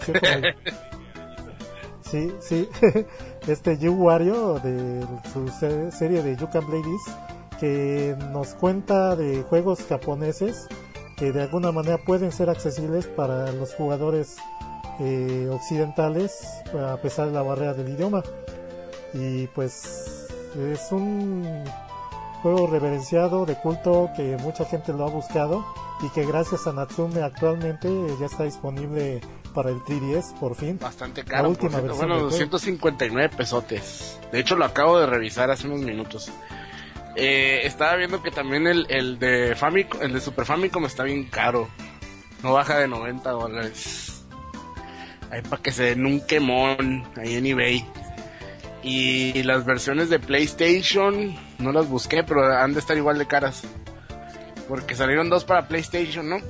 Sí, sí, este Yu Wario de su serie de You Can Play This, que nos cuenta de juegos japoneses que de alguna manera pueden ser accesibles para los jugadores eh, occidentales, a pesar de la barrera del idioma. Y pues es un juego reverenciado, de culto, que mucha gente lo ha buscado y que gracias a Natsume actualmente ya está disponible para el tres D S por fin. Bastante caro, por cierto. Bueno, doscientos cincuenta y nueve pesotes. De hecho lo acabo de revisar hace unos minutos. Eh, estaba viendo que también el, el de Famicom, el de Super Famicom está bien caro. No baja de noventa dólares. Ahí para que se den un quemón ahí en eBay. Y las versiones de PlayStation no las busqué, pero han de estar igual de caras. Porque salieron dos para PlayStation, ¿no?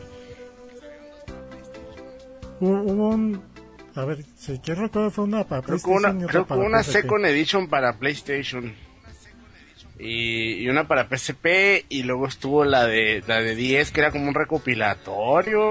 Hubo un... A ver, si quiero recordar, fue una para creo PlayStation una, y otra creo para que una P S P. Second Edition para PlayStation. Y, y una para P S P. Y luego estuvo la de la de diez, que era como un recopilatorio.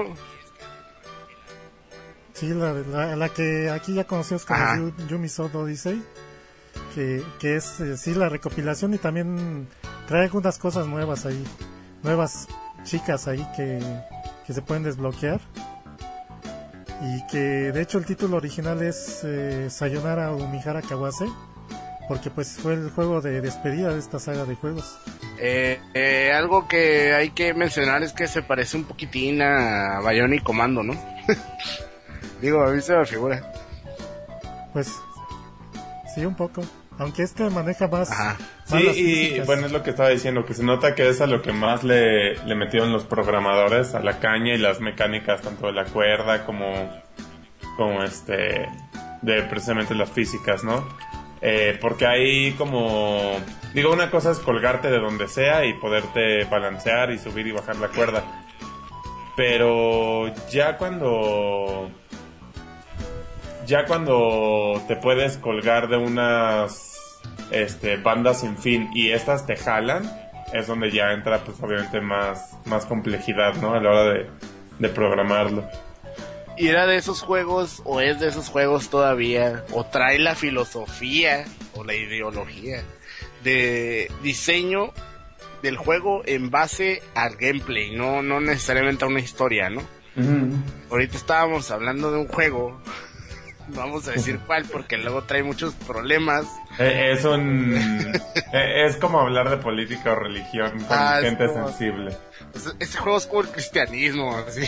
Sí, la, la, la que aquí ya conocimos como Yu, Yumi's Odyssey. Que, que es, eh, sí, la recopilación, y también trae algunas cosas nuevas ahí. Nuevas chicas ahí que, que se pueden desbloquear. y que de hecho el título original es eh, Sayonara Umihara Kawase, porque pues fue el juego de despedida de esta saga de juegos. Eh, eh, algo que hay que mencionar es que se parece un poquitín a Bionic Commando, ¿no? Digo, a mí se me figura. Pues sí, un poco, aunque este maneja más, Ajá. más Sí, las y físicas. bueno, es lo que estaba diciendo, que se nota que es a lo que más le, le metieron los programadores, a la caña y las mecánicas, tanto de la cuerda como, como este, de precisamente las físicas, ¿no? Eh, porque ahí como, digo, una cosa es colgarte de donde sea y poderte balancear y subir y bajar la cuerda, pero ya cuando, ya cuando te puedes colgar de unas este, bandas sin fin y estas te jalan, es donde ya entra pues obviamente más, más complejidad, ¿no? A la hora de, de programarlo. Y era de esos juegos, o es de esos juegos todavía, o trae la filosofía, o la ideología, de diseño del juego en base al gameplay, no, no necesariamente a una historia, ¿no? Uh-huh. Ahorita estábamos hablando de un juego, no vamos a decir cuál, porque luego trae muchos problemas. Eh, es un... eh, es como hablar de política o religión con Ah, gente es como- sensible. Pues, ese juego es como el cristianismo, así.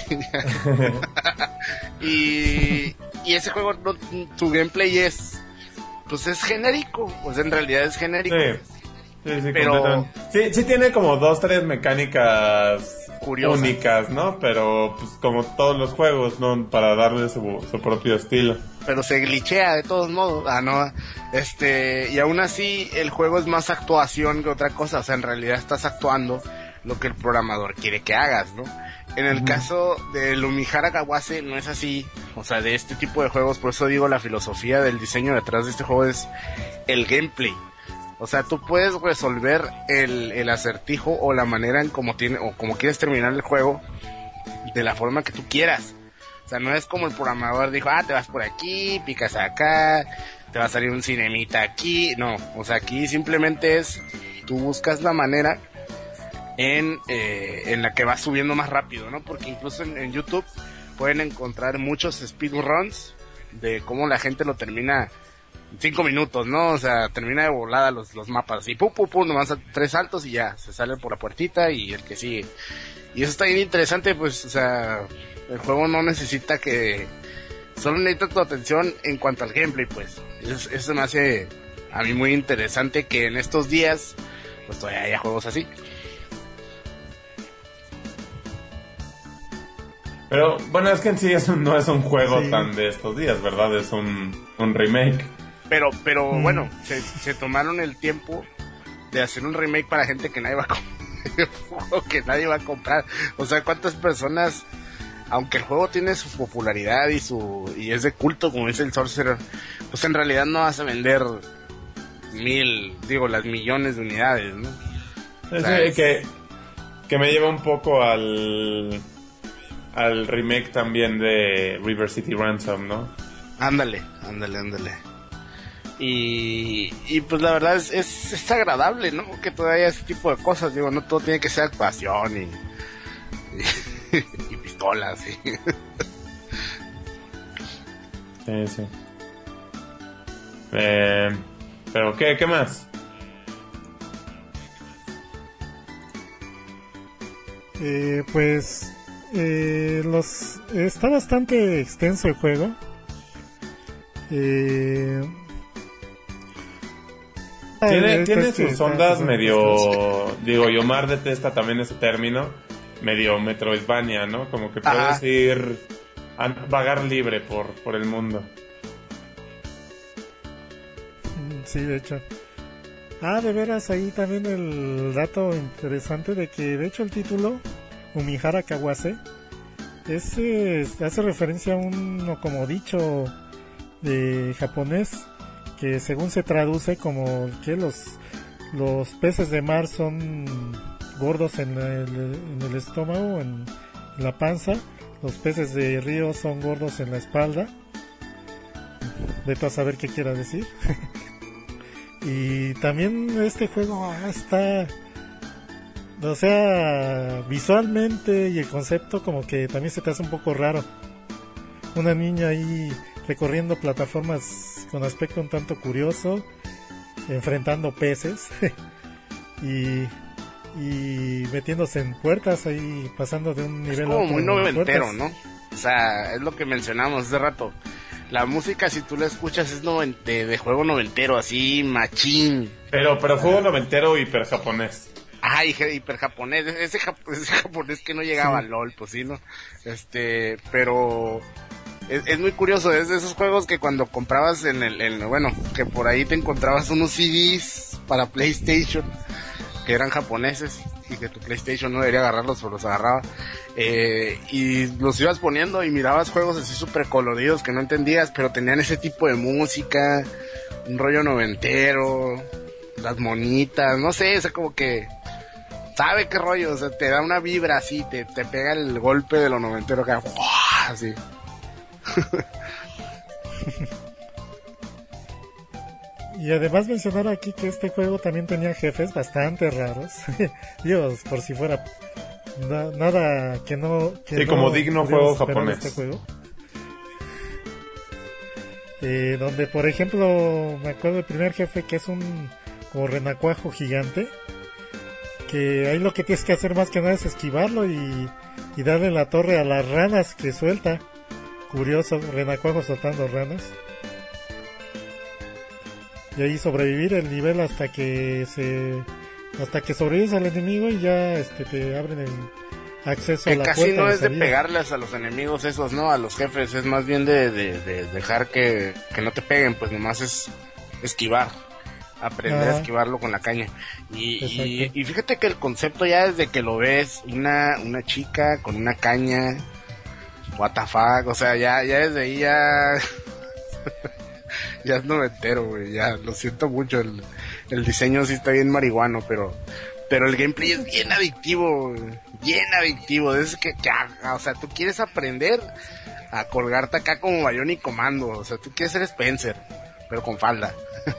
y, y ese juego, no, su gameplay es, pues es genérico, pues en realidad es genérico. Sí, sí, sí, Pero- completamente. Sí, sí tiene como dos, tres mecánicas Curiosas. únicas, ¿no? Pero pues como todos los juegos, ¿no? Para darle su, su propio estilo. Pero se glitchea de todos modos. Ah, no. Este, y aún así, el juego es más actuación que otra cosa. O sea, en realidad estás actuando lo que el programador quiere que hagas, ¿no? En el caso de Umihara Kawase no es así. O sea, de este tipo de juegos, por eso digo, la filosofía del diseño detrás de este juego es el gameplay. O sea, tú puedes resolver el, el acertijo o la manera en como tiene, o como quieres terminar el juego de la forma que tú quieras. O sea, no es como el programador dijo, ah, te vas por aquí, picas acá, te va a salir un cinemita aquí. No, o sea, aquí simplemente es, tú buscas la manera en, eh, en la que vas subiendo más rápido, ¿no? Porque incluso en, en YouTube pueden encontrar muchos speedruns de cómo la gente lo termina en cinco minutos, ¿no? O sea, termina de volada los, los mapas y pum, pum, pum, nomás a tres saltos y ya, se sale por la puertita y el que sigue. Y eso está bien interesante, pues, o sea, el juego no necesita que... Solo necesita tu atención en cuanto al gameplay, pues. Eso, eso me hace a mí muy interesante que en estos días, pues todavía haya juegos así. Pero bueno, es que en sí es un- no es un juego Sí. tan de estos días, ¿verdad? Es un, un remake. Pero, pero Mm. bueno, se, se tomaron el tiempo de hacer un remake para gente que nadie va a comprar, o que nadie va a comprar. O sea, ¿cuántas personas, aunque el juego tiene su popularidad y su y es de culto, como dice el Sorcerer, pues en realidad no vas a vender mil, digo, las millones de unidades, ¿no? Es sea, eh, es- que, que me lleva un poco al, al remake también de River City Ransom, ¿no? Ándale, ándale, ándale. Y, y pues la verdad es, es, es agradable, ¿no? Que todavía ese tipo de cosas, digo, no todo tiene que ser actuación y, y, y pistolas. Y... Sí, sí. Eh, pero, ¿qué, qué más? Eh, pues eh, los está bastante extenso el juego. Eh, Tiene, eh, tiene pues, que sus está ondas bastante medio... extenso. Digo, Yomar detesta también ese término. Medio Metroidvania, ¿no? Como que puedes Ajá. ir a vagar libre por, por el mundo. Mm, Sí, de hecho. Ah, de veras, ahí también el dato interesante de que, de hecho, el título, Umihara Kawase, ese hace referencia a un, como dicho de japonés, que según se traduce como que los, los peces de mar son gordos en el, en el estómago, en, en la panza, los peces de río son gordos en la espalda. Vete a saber qué quiera decir. Y también este juego ah, está, o sea, visualmente y el concepto como que también se te hace un poco raro. una niña ahí recorriendo plataformas con aspecto un tanto curioso, enfrentando peces y, y metiéndose en puertas ahí, pasando de un nivel a otro. Es como muy noventero, puertas. ¿no? O sea, es lo que mencionamos hace rato. La música, si tú la escuchas, es noventa, de juego noventero, así, machín. Pero, pero juego noventero hiper japonés. Ah, hiper japonés, ese, ese japonés que no llegaba, sí. LOL, pues sí, ¿no? Este, pero es, es muy curioso, es de esos juegos que cuando comprabas en el, en, bueno, que por ahí te encontrabas unos C Ds para PlayStation, que eran japoneses, y que tu PlayStation no debería agarrarlos, pero los agarraba, eh, y los ibas poniendo y mirabas juegos así súper coloridos que no entendías, pero tenían ese tipo de música, un rollo noventero, las monitas, no sé, es como que sabe qué rollo, o sea, te da una vibra así, te, te pega el golpe de lo noventero que así. Y además mencionar aquí que este juego también tenía jefes bastante raros. Dios, por si fuera na, nada que no... Que sí, no como digno juego japonés. Este juego. Eh, donde, por ejemplo, me acuerdo del primer jefe que es un como renacuajo gigante. Que ahí lo que tienes que hacer más que nada es esquivarlo y, y darle la torre a las ranas que suelta. Curioso, renacuajo soltando ranas. Y ahí sobrevivir el nivel hasta que se hasta que sobrevives al enemigo y ya este te abren el acceso que a la casi puerta no de es de salida. pegarles a los enemigos esos, no, a los jefes, es más bien de, de, de dejar que, que no te peguen, pues nomás es esquivar, aprender ah. a esquivarlo con la caña. Y, y, y fíjate que el concepto ya desde que lo ves, una, una chica con una caña, what the fuck, o sea, ya, ya desde ahí ya... ya es noventero, güey, ya, lo siento mucho, el, el diseño sí está bien marihuano, pero pero el gameplay es bien adictivo, bien adictivo, es que, que o sea, tú quieres aprender a colgarte acá como Bionic Commando, o sea, tú quieres ser Spencer, pero con falda.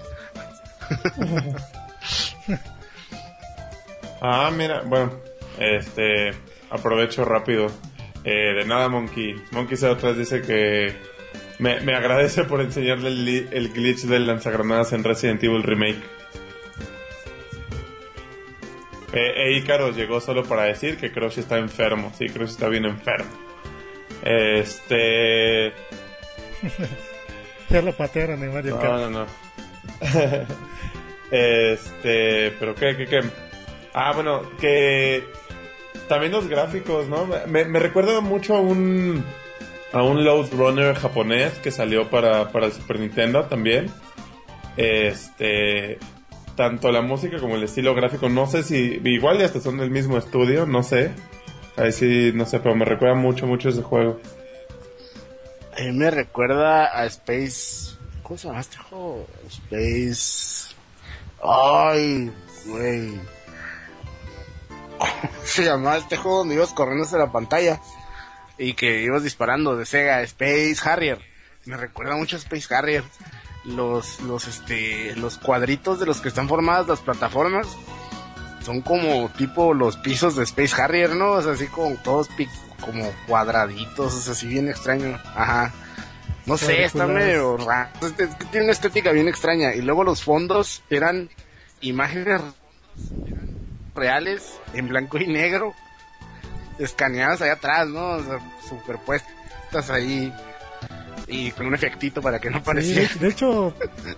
Ah, mira, bueno, este, aprovecho rápido, eh, de nada Monkey, Monkey cero tres dice que Me, me agradece por enseñarle el, el glitch del lanzagranadas en Resident Evil Remake. Eh, e Ícaro llegó solo para decir que Crush está enfermo. Sí, Crush está bien enfermo. Este... ya lo patearon en Mario Kart. No, no, no. este... ¿Pero qué, qué, qué? Ah, bueno, que... También los gráficos, ¿no? Me, me recuerda mucho a un... a un Load Runner japonés que salió para, para el Super Nintendo también. Este, tanto la música como el estilo gráfico, no sé si, igual ya hasta son del mismo estudio, no sé. Ahí sí, no sé, pero me recuerda mucho, mucho ese juego. A mí me recuerda a Space... ¿Cómo se llama este juego? Space... Ay, güey. ¿Cómo se llamaba este juego donde ibas corriendo hacia la pantalla? Y que ibas disparando de Sega, Space Harrier. Me recuerda mucho a Space Harrier. Los, los, este, los cuadritos de los que están formadas las plataformas son como tipo los pisos de Space Harrier, ¿no? O sea, así como todos pic, como cuadraditos, o sea, así bien extraño. Ajá. No sé, está medio raro. Tiene una estética bien extraña. Y luego los fondos eran imágenes reales en blanco y negro, escaneadas allá atrás, ¿no? O sea, superpuestas ahí y con un efectito para que no pareciera. Sí, de, de hecho,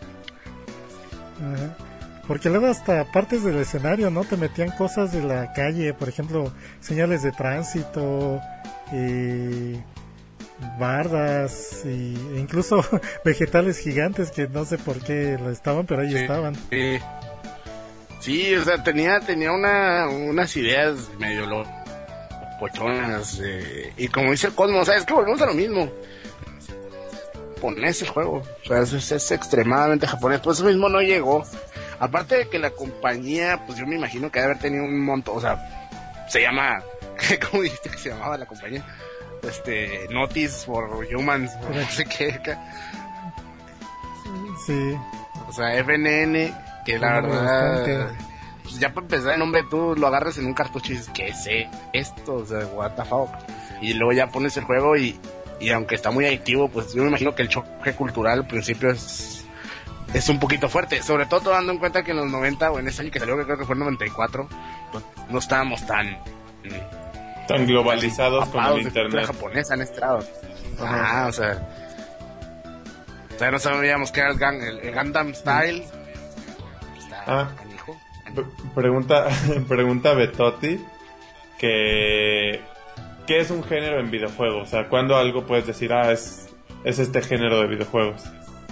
ajá, porque luego hasta partes del escenario, ¿no? Te metían cosas de la calle, por ejemplo, señales de tránsito, eh, bardas y, e incluso vegetales gigantes que no sé por qué lo estaban, pero ahí sí, estaban. Sí. Sí, o sea, tenía tenía una unas ideas medio lo pochonas, eh, y como dice el Cosmo, o sea, es que volvemos a lo mismo. Japonés el juego, o sea, es, es extremadamente japonés, por eso mismo no llegó. Aparte de que la compañía, pues yo me imagino que debe haber tenido un montón, o sea, se llama, ¿cómo dijiste que se llamaba la compañía? Este, Notice for Humans, no sé qué. Sí. O sea, F N N, que la no, verdad... Pues ya para empezar el nombre tú lo agarras en un cartucho y dices, ¿qué es esto? O sea, what the fuck. Y luego ya pones el juego y, y aunque está muy adictivo, pues yo me imagino que el choque cultural al principio es, es un poquito fuerte, sobre todo tomando en cuenta que en los noventa, o en ese año que salió, que creo que fue en noventa y cuatro, pues no estábamos tan... tan globalizados con el internet japonesa en este lado. Ah, o sea, o sea, no sabíamos que era el, Gan, el, el Gundam Style. Está ah, canijo. P- pregunta pregunta Betotti que ¿qué es un género en videojuegos? O sea, ¿cuándo algo puedes decir, ah, es es este género de videojuegos?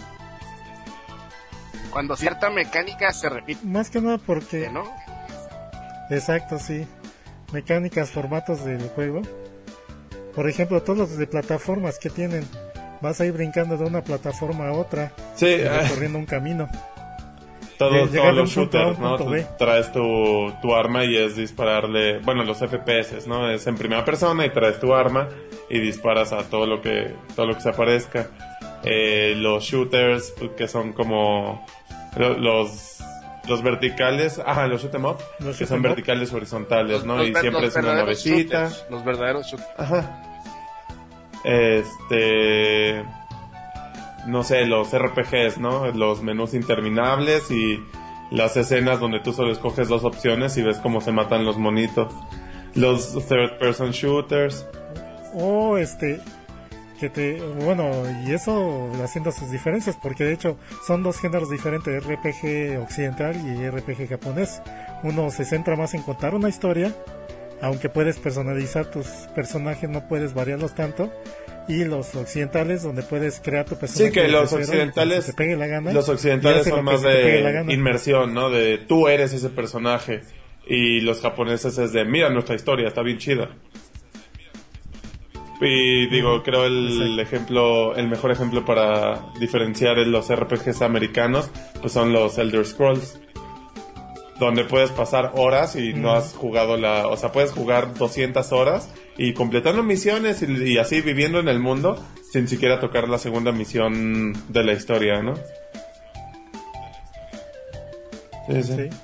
Cuando cierta mecánica se repite. Más que nada porque, ¿no? Exacto, sí. Mecánicas, formatos del juego. Por ejemplo, todos los de plataformas que tienen, vas a ir brincando de una plataforma a otra, sí, recorriendo uh, un camino. Todo, todos los shooters, ¿no? Tú traes tu, tu arma y es dispararle, bueno, los F P S, ¿no? Es en primera persona y traes tu arma y disparas a todo lo que todo lo que se aparezca. Eh, los shooters que son como los los verticales, ajá, los shoot 'em up, los que son verticales horizontales, los, ¿no? Los, y siempre es una navecita. Shooters, los verdaderos shooters. Ajá. Este, no sé, los R P Gs, ¿no? Los menús interminables y las escenas donde tú solo escoges dos opciones y ves cómo se matan los monitos. Los third person shooters. Oh, este, que te, bueno, y eso haciendo sus diferencias, porque de hecho son dos géneros diferentes, R P G occidental y R P G japonés. Uno se centra más en contar una historia, aunque puedes personalizar tus personajes, no puedes variarlos tanto, y los occidentales donde puedes crear tu personaje. Sí, que los occidentales, te pegue la gana, los occidentales son más de inmersión, ¿no? De tú eres ese personaje, y los japoneses es de mira nuestra historia, está bien chida. Y digo, creo el Exacto. ejemplo, el mejor ejemplo para diferenciar los R P Gs americanos, pues son los Elder Scrolls, donde puedes pasar horas y mm. no has jugado la, o sea, puedes jugar doscientas horas y completando misiones y, y así viviendo en el mundo sin siquiera tocar la segunda misión de la historia, ¿no? Sí, sí. sí.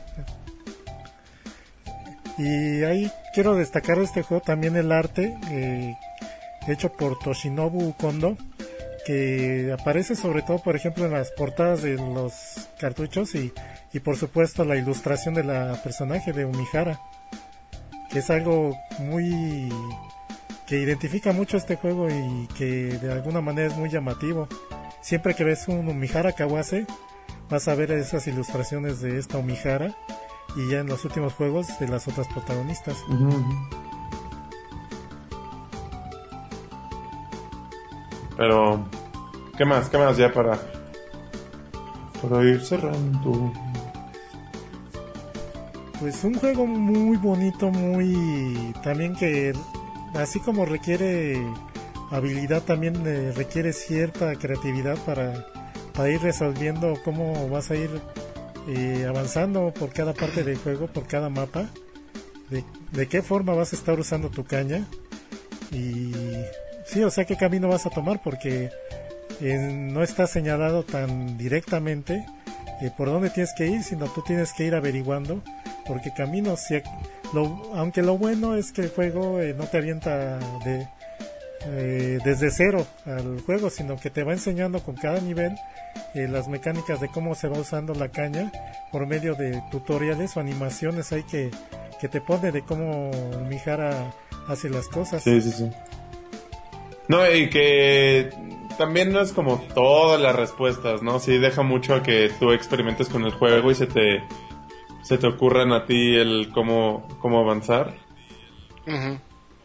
Y ahí quiero destacar de este juego también el arte, eh, hecho por Toshinobu Kondo, que aparece sobre todo, por ejemplo, en las portadas de los cartuchos y, y por supuesto la ilustración de la personaje de Umihara, que es algo muy que identifica mucho este juego y que de alguna manera es muy llamativo. Siempre que ves un Umihara Kawase vas a ver esas ilustraciones de esta Umihara y ya en los últimos juegos de las otras protagonistas. Uh-huh. Pero, ¿qué más? ¿Qué más ya para, para ir cerrando? Pues un juego muy bonito, muy... También que, así como requiere habilidad, también eh, requiere cierta creatividad para, para ir resolviendo cómo vas a ir eh, avanzando por cada parte del juego, por cada mapa. De, de qué forma vas a estar usando tu caña. Y... sí, o sea, qué camino vas a tomar, porque eh, no está señalado tan directamente eh, por dónde tienes que ir, sino tú tienes que ir averiguando, porque caminos, si, lo, aunque lo bueno es que el juego eh, no te avienta de, eh, desde cero al juego, sino que te va enseñando con cada nivel eh, las mecánicas de cómo se va usando la caña por medio de tutoriales o animaciones ahí que, que te pone de cómo Mihara hace las cosas. Sí, sí, sí. No, y que también no es como todas las respuestas, ¿no? Sí deja mucho a que tú experimentes con el juego y se te se te ocurran a ti el cómo cómo avanzar. Uh-huh.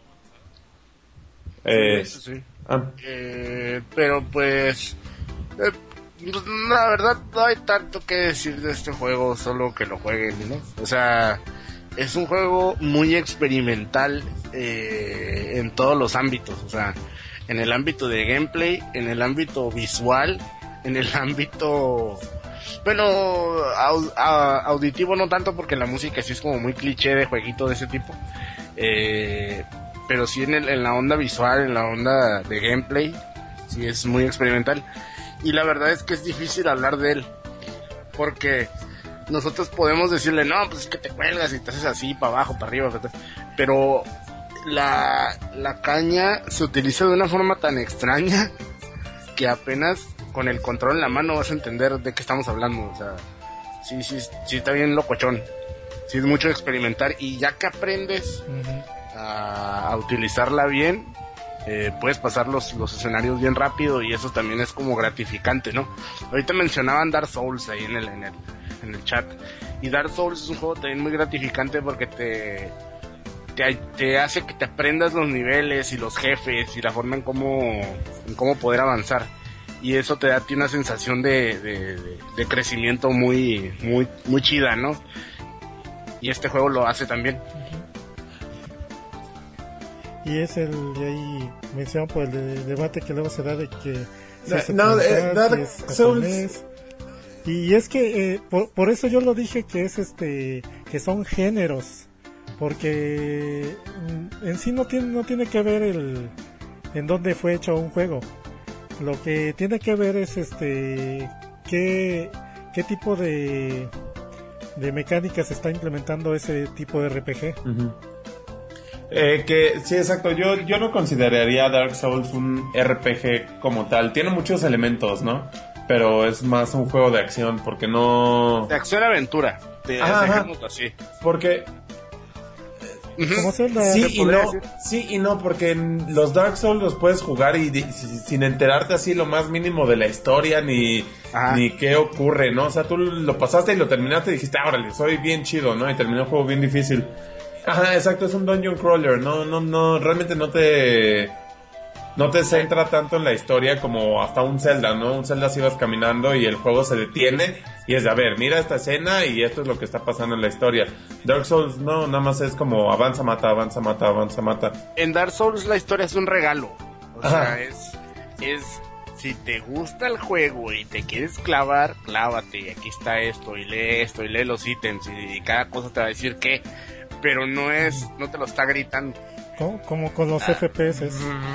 Eh, sí, sí. Ah. Eh, pero pues eh, la verdad no hay tanto que decir de este juego, solo que lo jueguen, ¿no? O sea, es un juego muy experimental eh, en todos los ámbitos, o sea, en el ámbito de gameplay, en el ámbito visual, en el ámbito, bueno, au, a, auditivo no tanto, porque la música sí es como muy cliché de jueguito de ese tipo, eh, pero sí en, el, en la onda visual, en la onda de gameplay, sí es muy experimental. Y la verdad es que es difícil hablar de él, porque nosotros podemos decirle, no, pues es que te cuelgas y te haces así, para abajo, para arriba, pero la, la caña se utiliza de una forma tan extraña que apenas con el control en la mano vas a entender de qué estamos hablando. O sea, sí, sí, sí está bien locochón. Sí es mucho experimentar, y ya que aprendes uh-huh. a, a utilizarla bien, eh, puedes pasar los, los escenarios bien rápido, y eso también es como gratificante, ¿no? Ahorita mencionaban Dark Souls ahí en el, en el, en el chat, y Dark Souls es un juego también muy gratificante porque te, te, te hace que te aprendas los niveles y los jefes y la forma en cómo, en cómo poder avanzar. Y eso te da a ti una sensación de, de, de, de crecimiento muy, muy, muy chida, ¿no? Y este juego lo hace también. Y es el de ahí mencionan por el de, debate que luego se da de que si no, no eh, Dark si es Souls. Y es que eh, por, por eso yo lo dije que es este que son géneros, porque en sí no tiene no tiene que ver el en dónde fue hecho un juego. Lo que tiene que ver es este qué qué tipo de de mecánicas se está implementando ese tipo de R P G. Uh-huh. Eh, que sí, exacto. Yo yo no consideraría Dark Souls un R P G como tal. Tiene muchos elementos, ¿no? Pero es más un juego de acción, porque no... De acción-aventura. De, ajá, así. Porque... ¿Cómo se la... Sí y no, decir? sí y no, porque en los Dark Souls los puedes jugar y di, sin enterarte así lo más mínimo de la historia, ni, ni qué ocurre, ¿no? O sea, tú lo pasaste y lo terminaste y dijiste, ah, órale, soy bien chido, ¿no? Y terminó el juego bien difícil. Ajá, exacto, es un dungeon crawler, no, no, no, realmente no te... No te centra tanto en la historia como hasta un Zelda, ¿no? Un Zelda si vas caminando y el juego se detiene y es de, a ver, mira esta escena y esto es lo que está pasando en la historia. Dark Souls no, nada más es como avanza, mata, avanza, mata, avanza, mata. En Dark Souls la historia es un regalo. O Ajá. sea, es, es, si te gusta el juego y te quieres clavar, clávate, y aquí está esto, y lee esto, y lee los ítems, y cada cosa te va a decir qué, pero no es, no te lo está gritando. Como, como con los ah. F P S.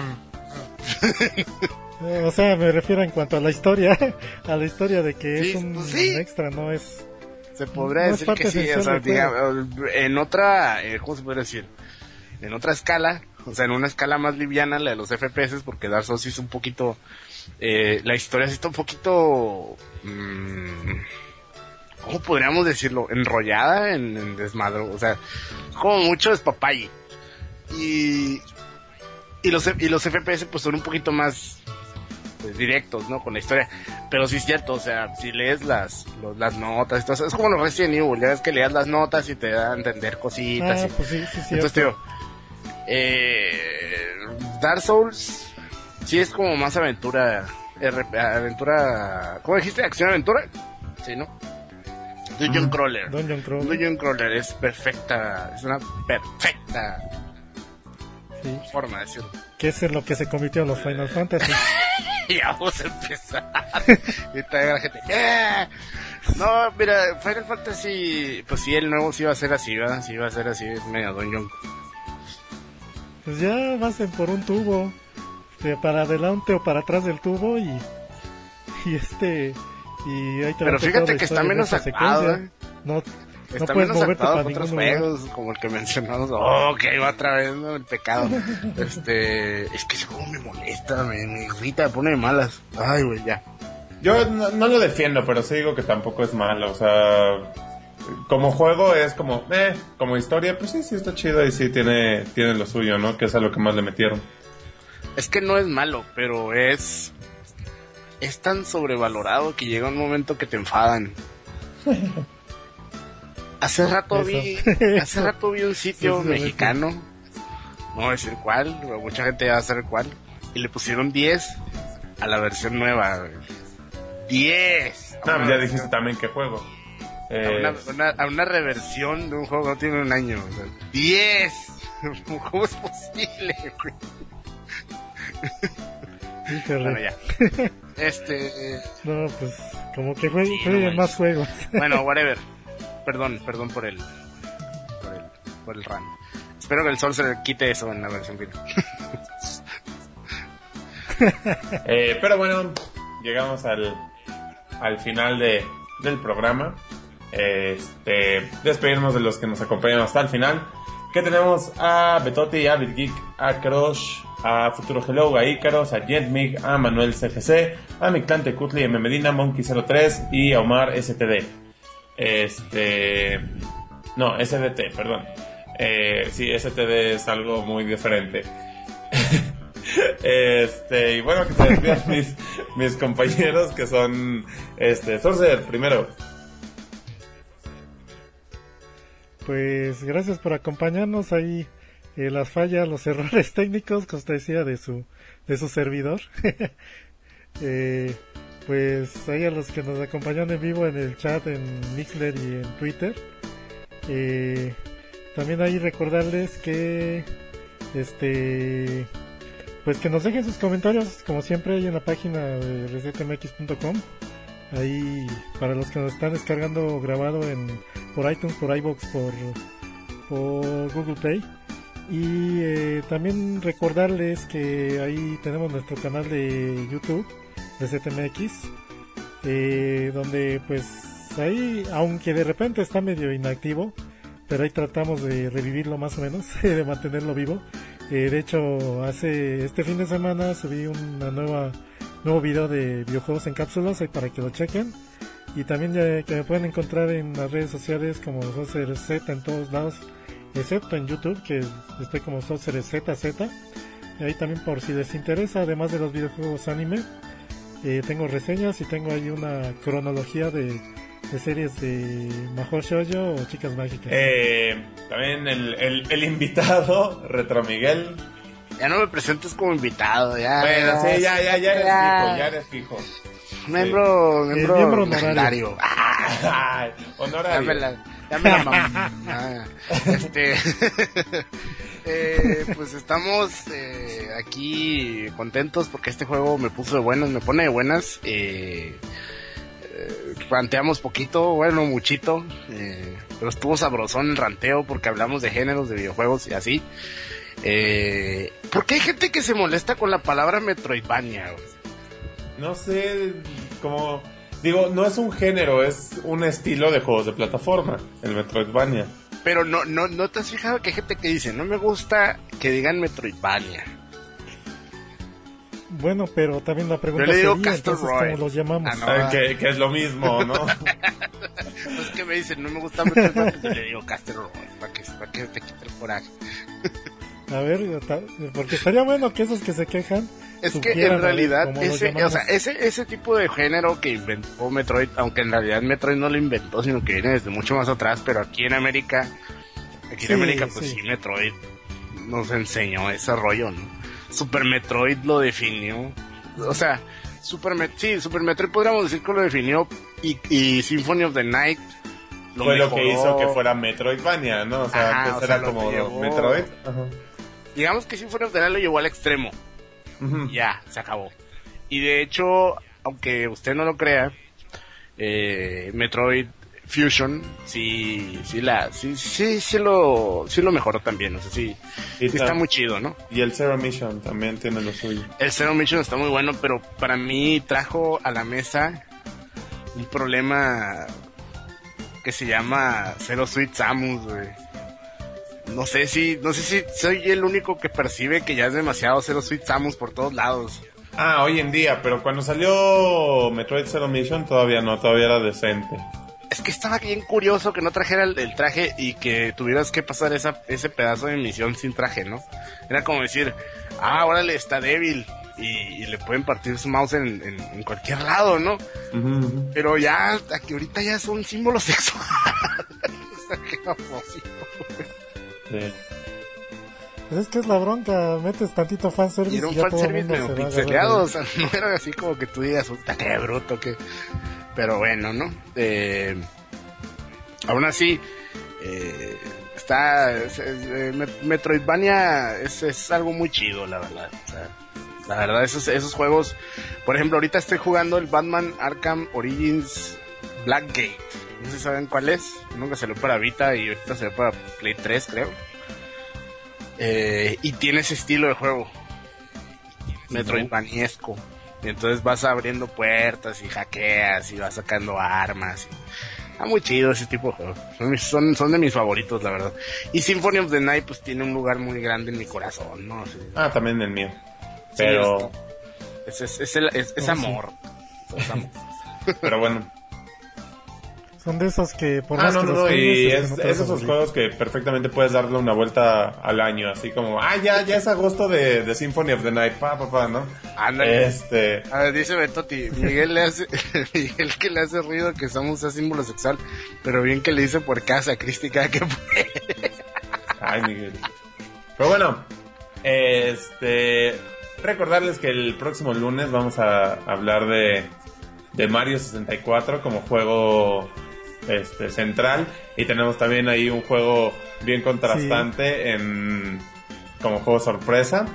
O sea, me refiero en cuanto a la historia, a la historia de que sí, es un, pues sí. un extra, no es... Se podría no decir que sí, o sea, digamos, en otra, eh, ¿cómo se podría decir? En otra escala, o sea, en una escala más liviana, la de los F P S, porque Dark Souls es un poquito, eh, la historia sí está un poquito, mmm, ¿cómo podríamos decirlo? Enrollada en, en desmadro, o sea, como mucho despapalle. Y... Y los, y los F P S pues son un poquito más pues, directos, ¿no? Con la historia. Pero sí es cierto, o sea, si lees las los, las notas, entonces, es como los Resident Evil, ya ves que leas las notas y te da a entender cositas. Ah, y, pues sí, sí, sí. Entonces, tío, eh, Dark Souls sí es como más aventura, R P, aventura, ¿cómo dijiste? ¿Acción-aventura? Sí, ¿no? Dungeon Crawler. Dungeon Crawler. Dungeon Crawler es perfecta, es una perfecta... Sí. forma de decirlo. ¿Qué es en lo que se convirtió en los Final Fantasy? Ya vamos a empezar. Y está la gente. ¡Eh! No, mira, Final Fantasy, pues sí, el nuevo sí va a ser así, ¿verdad? Sí va a ser así, es medio dungeon. Pues ya vas por un tubo, para adelante o para atrás del tubo y y este y ahí te Pero fíjate que está menos actuado, ¿eh? No. Está no puedes menos moverte actuado para que otros lugar. juegos, como el que mencionamos. Oh, que va otra vez, ¿no? El pecado. Este, es que ese juego me molesta, me, me irrita, me pone de malas. Ay, güey, ya. Yo no, no lo defiendo, pero sí digo que tampoco es malo. O sea, como juego es como, eh, como historia, pues sí, sí está chido y sí tiene, tiene lo suyo, ¿no? Que es a lo que más le metieron. Es que no es malo, pero es, es tan sobrevalorado que llega un momento que te enfadan. Hace rato Eso. vi, hace rato vi un sitio Eso. mexicano, no voy a decir cuál, pero mucha gente va a saber cuál, y le pusieron diez a la versión nueva. diez. No, ya versión. Dijiste también qué juego. A, eh... una, una, a una reversión de un juego que no tiene un año. O sea, diez. ¿Cómo es posible, güey? Bueno, ya. Este. No, pues, como que fue, sí, fue no más juegos. Bueno, whatever. Perdón, perdón por el por el, por el run. Espero que el sol se le quite eso en la versión final. eh, pero bueno, llegamos al al final de del programa. Este, despedirnos de los que nos acompañan hasta el final. Que tenemos a Betotti, a BitGeek, a Krosh, a Futuro Hello, a Icaros, a Jetmig, a Manuel C G C, a Mictlante Cutli, M. Medina, Monkey cero tres y a Omar S T D. Este... No, S D T, perdón. Eh, sí, S T D es algo muy diferente. Este, y bueno, que se despidan mis, mis compañeros que son este, Sorcerer, primero. Pues gracias por acompañarnos ahí. Eh, las fallas, los errores técnicos, que usted decía de su, de su servidor. eh, pues ahí a los que nos acompañan en vivo en el chat, en Mixler y en Twitter. Eh, también ahí recordarles que este pues que nos dejen sus comentarios como siempre ahí en la página de reset m x punto com, ahí para los que nos están descargando grabado en por iTunes, por iVoox, por por Google Play. Y eh, también recordarles que ahí tenemos nuestro canal de YouTube Reset M X, eh, donde pues ahí, aunque de repente está medio inactivo, pero ahí tratamos de revivirlo más o menos, de mantenerlo vivo. Eh, de hecho, hace este fin de semana subí una nueva nuevo video de videojuegos en cápsulas, ahí para que lo chequen. Y también ya que me pueden encontrar en las redes sociales como Sorcerer Z en todos lados, excepto en YouTube, que estoy como Sorcerer Z Z. Y ahí también, por si les interesa, además de los videojuegos anime, eh, tengo reseñas y tengo ahí una cronología de de series de Mahou Shoujo o Chicas Mágicas. Eh, también el, el, el invitado, Retro Miguel. Ya no me presentes como invitado, ya. Bueno, ya, sí, ya, ya, ya eres ya. fijo, ya eres fijo. Miembro, Sí. miembro, Eh, miembro legendario. honorario. Ay, honorario. Ya me la, ya me la mamá. Este, eh, pues estamos eh, aquí contentos porque este juego me puso de buenas, me pone de buenas. Eh, eh, ranteamos poquito, bueno, muchito, eh, pero estuvo sabrosón el ranteo porque hablamos de géneros, de videojuegos y así. Eh, ¿Por qué hay gente que se molesta con la palabra Metroidvania? No sé, como... Digo, no es un género, es un estilo de juegos de plataforma, el Metroidvania. Pero no, no, ¿no te has fijado que hay gente que dice, no me gusta que digan Metroidvania? Bueno, pero también la pregunta Yo le digo sería, Castle entonces, Royale. ¿cómo los llamamos? Ah, no. Ah, que, que es lo mismo, ¿no? Pues que me dicen, no me gusta Metroidvania, pues yo le digo Castle Royale, para que, para que te quite el coraje. A ver, ta- porque estaría bueno que esos que se quejan Es que supieran, en a ver, realidad, cómo los ese, llamamos. o sea, ese, ese tipo de género que inventó Metroid, aunque en realidad Metroid no lo inventó, sino que viene desde mucho más atrás, pero aquí en América, aquí Sí, en América, pues sí. sí, Metroid nos enseñó ese rollo, ¿no? Super Metroid lo definió, o sea, Super Met- sí, Super Metroid podríamos decir que lo definió, y, y Symphony of the Night lo Fue lo mejoró. que hizo que fuera Metroidvania, ¿no? O sea, Ajá, antes o sea, era lo como que llevó- Metroid. Ajá. Digamos que Symphony of the Night lo llevó al extremo. Ujú. Ya, se acabó. Y de hecho, aunque usted no lo crea, eh, Metroid Fusion sí, sí la, sí, sí, sí lo, sí lo mejoró también. O sea, sí, Y sí ta- está muy chido, ¿no? Y el Zero Mission también tiene lo suyo. El Zero Mission está muy bueno, pero para mí trajo a la mesa un problema que se llama Zero Suit Samus, güey. No sé si, no sé si soy el único que percibe que ya es demasiado Zero Suit Samus por todos lados. Ah, hoy en día, pero cuando salió Metroid Zero Mission todavía no, todavía era decente. Es que estaba bien curioso que no trajera el, el traje y que tuvieras que pasar esa, ese pedazo de misión sin traje, ¿no? Era como decir, ah, órale, está débil y, y le pueden partir su mouse en, en, en cualquier lado, ¿no? Ujú, ujú. Pero ya, aquí ahorita ya son símbolos sexuales. O sea, qué famosito. Sí. Pues es que es la bronca, metes tantito fanservice Y era y un ya todo el fanservice mundo medio se va a pixeleado, agarrar o sea, no era así como que tú digas, puta, qué bruto, que... Pero bueno, ¿no? Eh, aún así, eh, está... es- es- eh, Met- Metroidvania es, es algo muy chido, la verdad. O sea, la verdad, esos, esos juegos... Por ejemplo, ahorita estoy jugando el Batman Arkham Origins Blackgate. No sé si saben cuál es. Nunca salió para Vita y ahorita salió para Play tres, creo. Eh, y tiene ese estilo de juego Metroidvaniesco. Y entonces vas abriendo puertas y hackeas y vas sacando armas Ah, muy chido ese tipo de juegos. Son, mis- son, son de mis favoritos, la verdad. Y Symphony of the Night, pues tiene un lugar muy grande en mi corazón, ¿no? Sí. Ah, también el mío. Sí, Pero, Es, es, es, el- es- es Oh, amor. Es amor. pero bueno. Son de esos que por Ah, más no, que no, los no, juegues, y este, es, no te es vas a esos aburrir. juegos que perfectamente puedes darle una vuelta al año, así como, ah, ya, ya es agosto de, de Symphony of the Night, pa, pa, pa, ¿no? Ándale. Este, A ver, dice Betoti, Miguel le hace, Miguel que le hace ruido que Samu usa símbolo sexual, pero bien que le dice por casa a Cristi cada que puede. ay, Miguel. Pero bueno, este, recordarles que el próximo lunes vamos a hablar de, de Mario sesenta y cuatro como juego este central, y tenemos también ahí un juego bien contrastante en como juego sorpresa.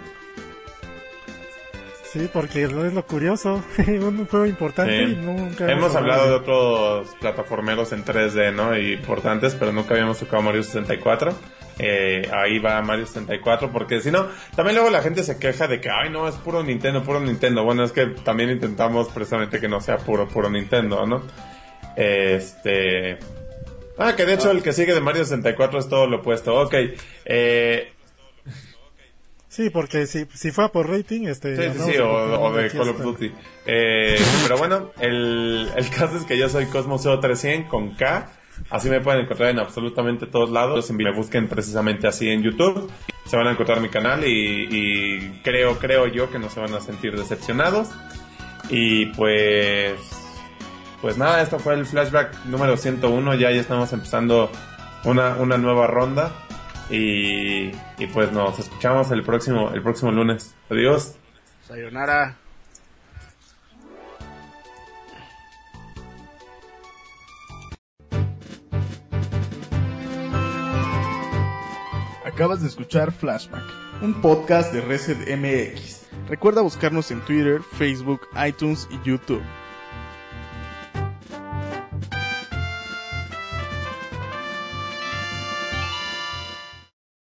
Sí, porque no es lo curioso. Un juego importante Sí. y nunca Hemos hablado de de... otros plataformeros en tres D, ¿no? Y importantes, pero nunca habíamos tocado Mario sesenta y cuatro. Eh, ahí va Mario sesenta y cuatro, porque si no, también luego la gente se queja de que, ay, no, es puro Nintendo, puro Nintendo. Bueno, es que también intentamos precisamente que no sea puro, puro Nintendo, ¿no? Este... Ah, que de hecho el que sigue de Mario sesenta y cuatro es todo lo opuesto. Ok, eh... Sí, porque si, si fuera por rating, este... Sí, sí, hablamos sí, de o, Pokémon o de aquí Call of hasta- Duty. Eh, pero bueno, el, el caso es que yo soy Cosmo cero trescientos con K. Así me pueden encontrar en absolutamente todos lados. Si me busquen precisamente así en YouTube, se van a encontrar mi canal y, y creo, creo yo que no se van a sentir decepcionados. Y pues... Pues nada, esto fue el flashback número ciento uno. Ya, ya estamos empezando una, una nueva ronda. Y, y pues nos escuchamos el próximo, el próximo lunes. Adiós. Sayonara. Acabas de escuchar Flashback, un podcast de Reset M X. Recuerda buscarnos en Twitter, Facebook, iTunes y YouTube.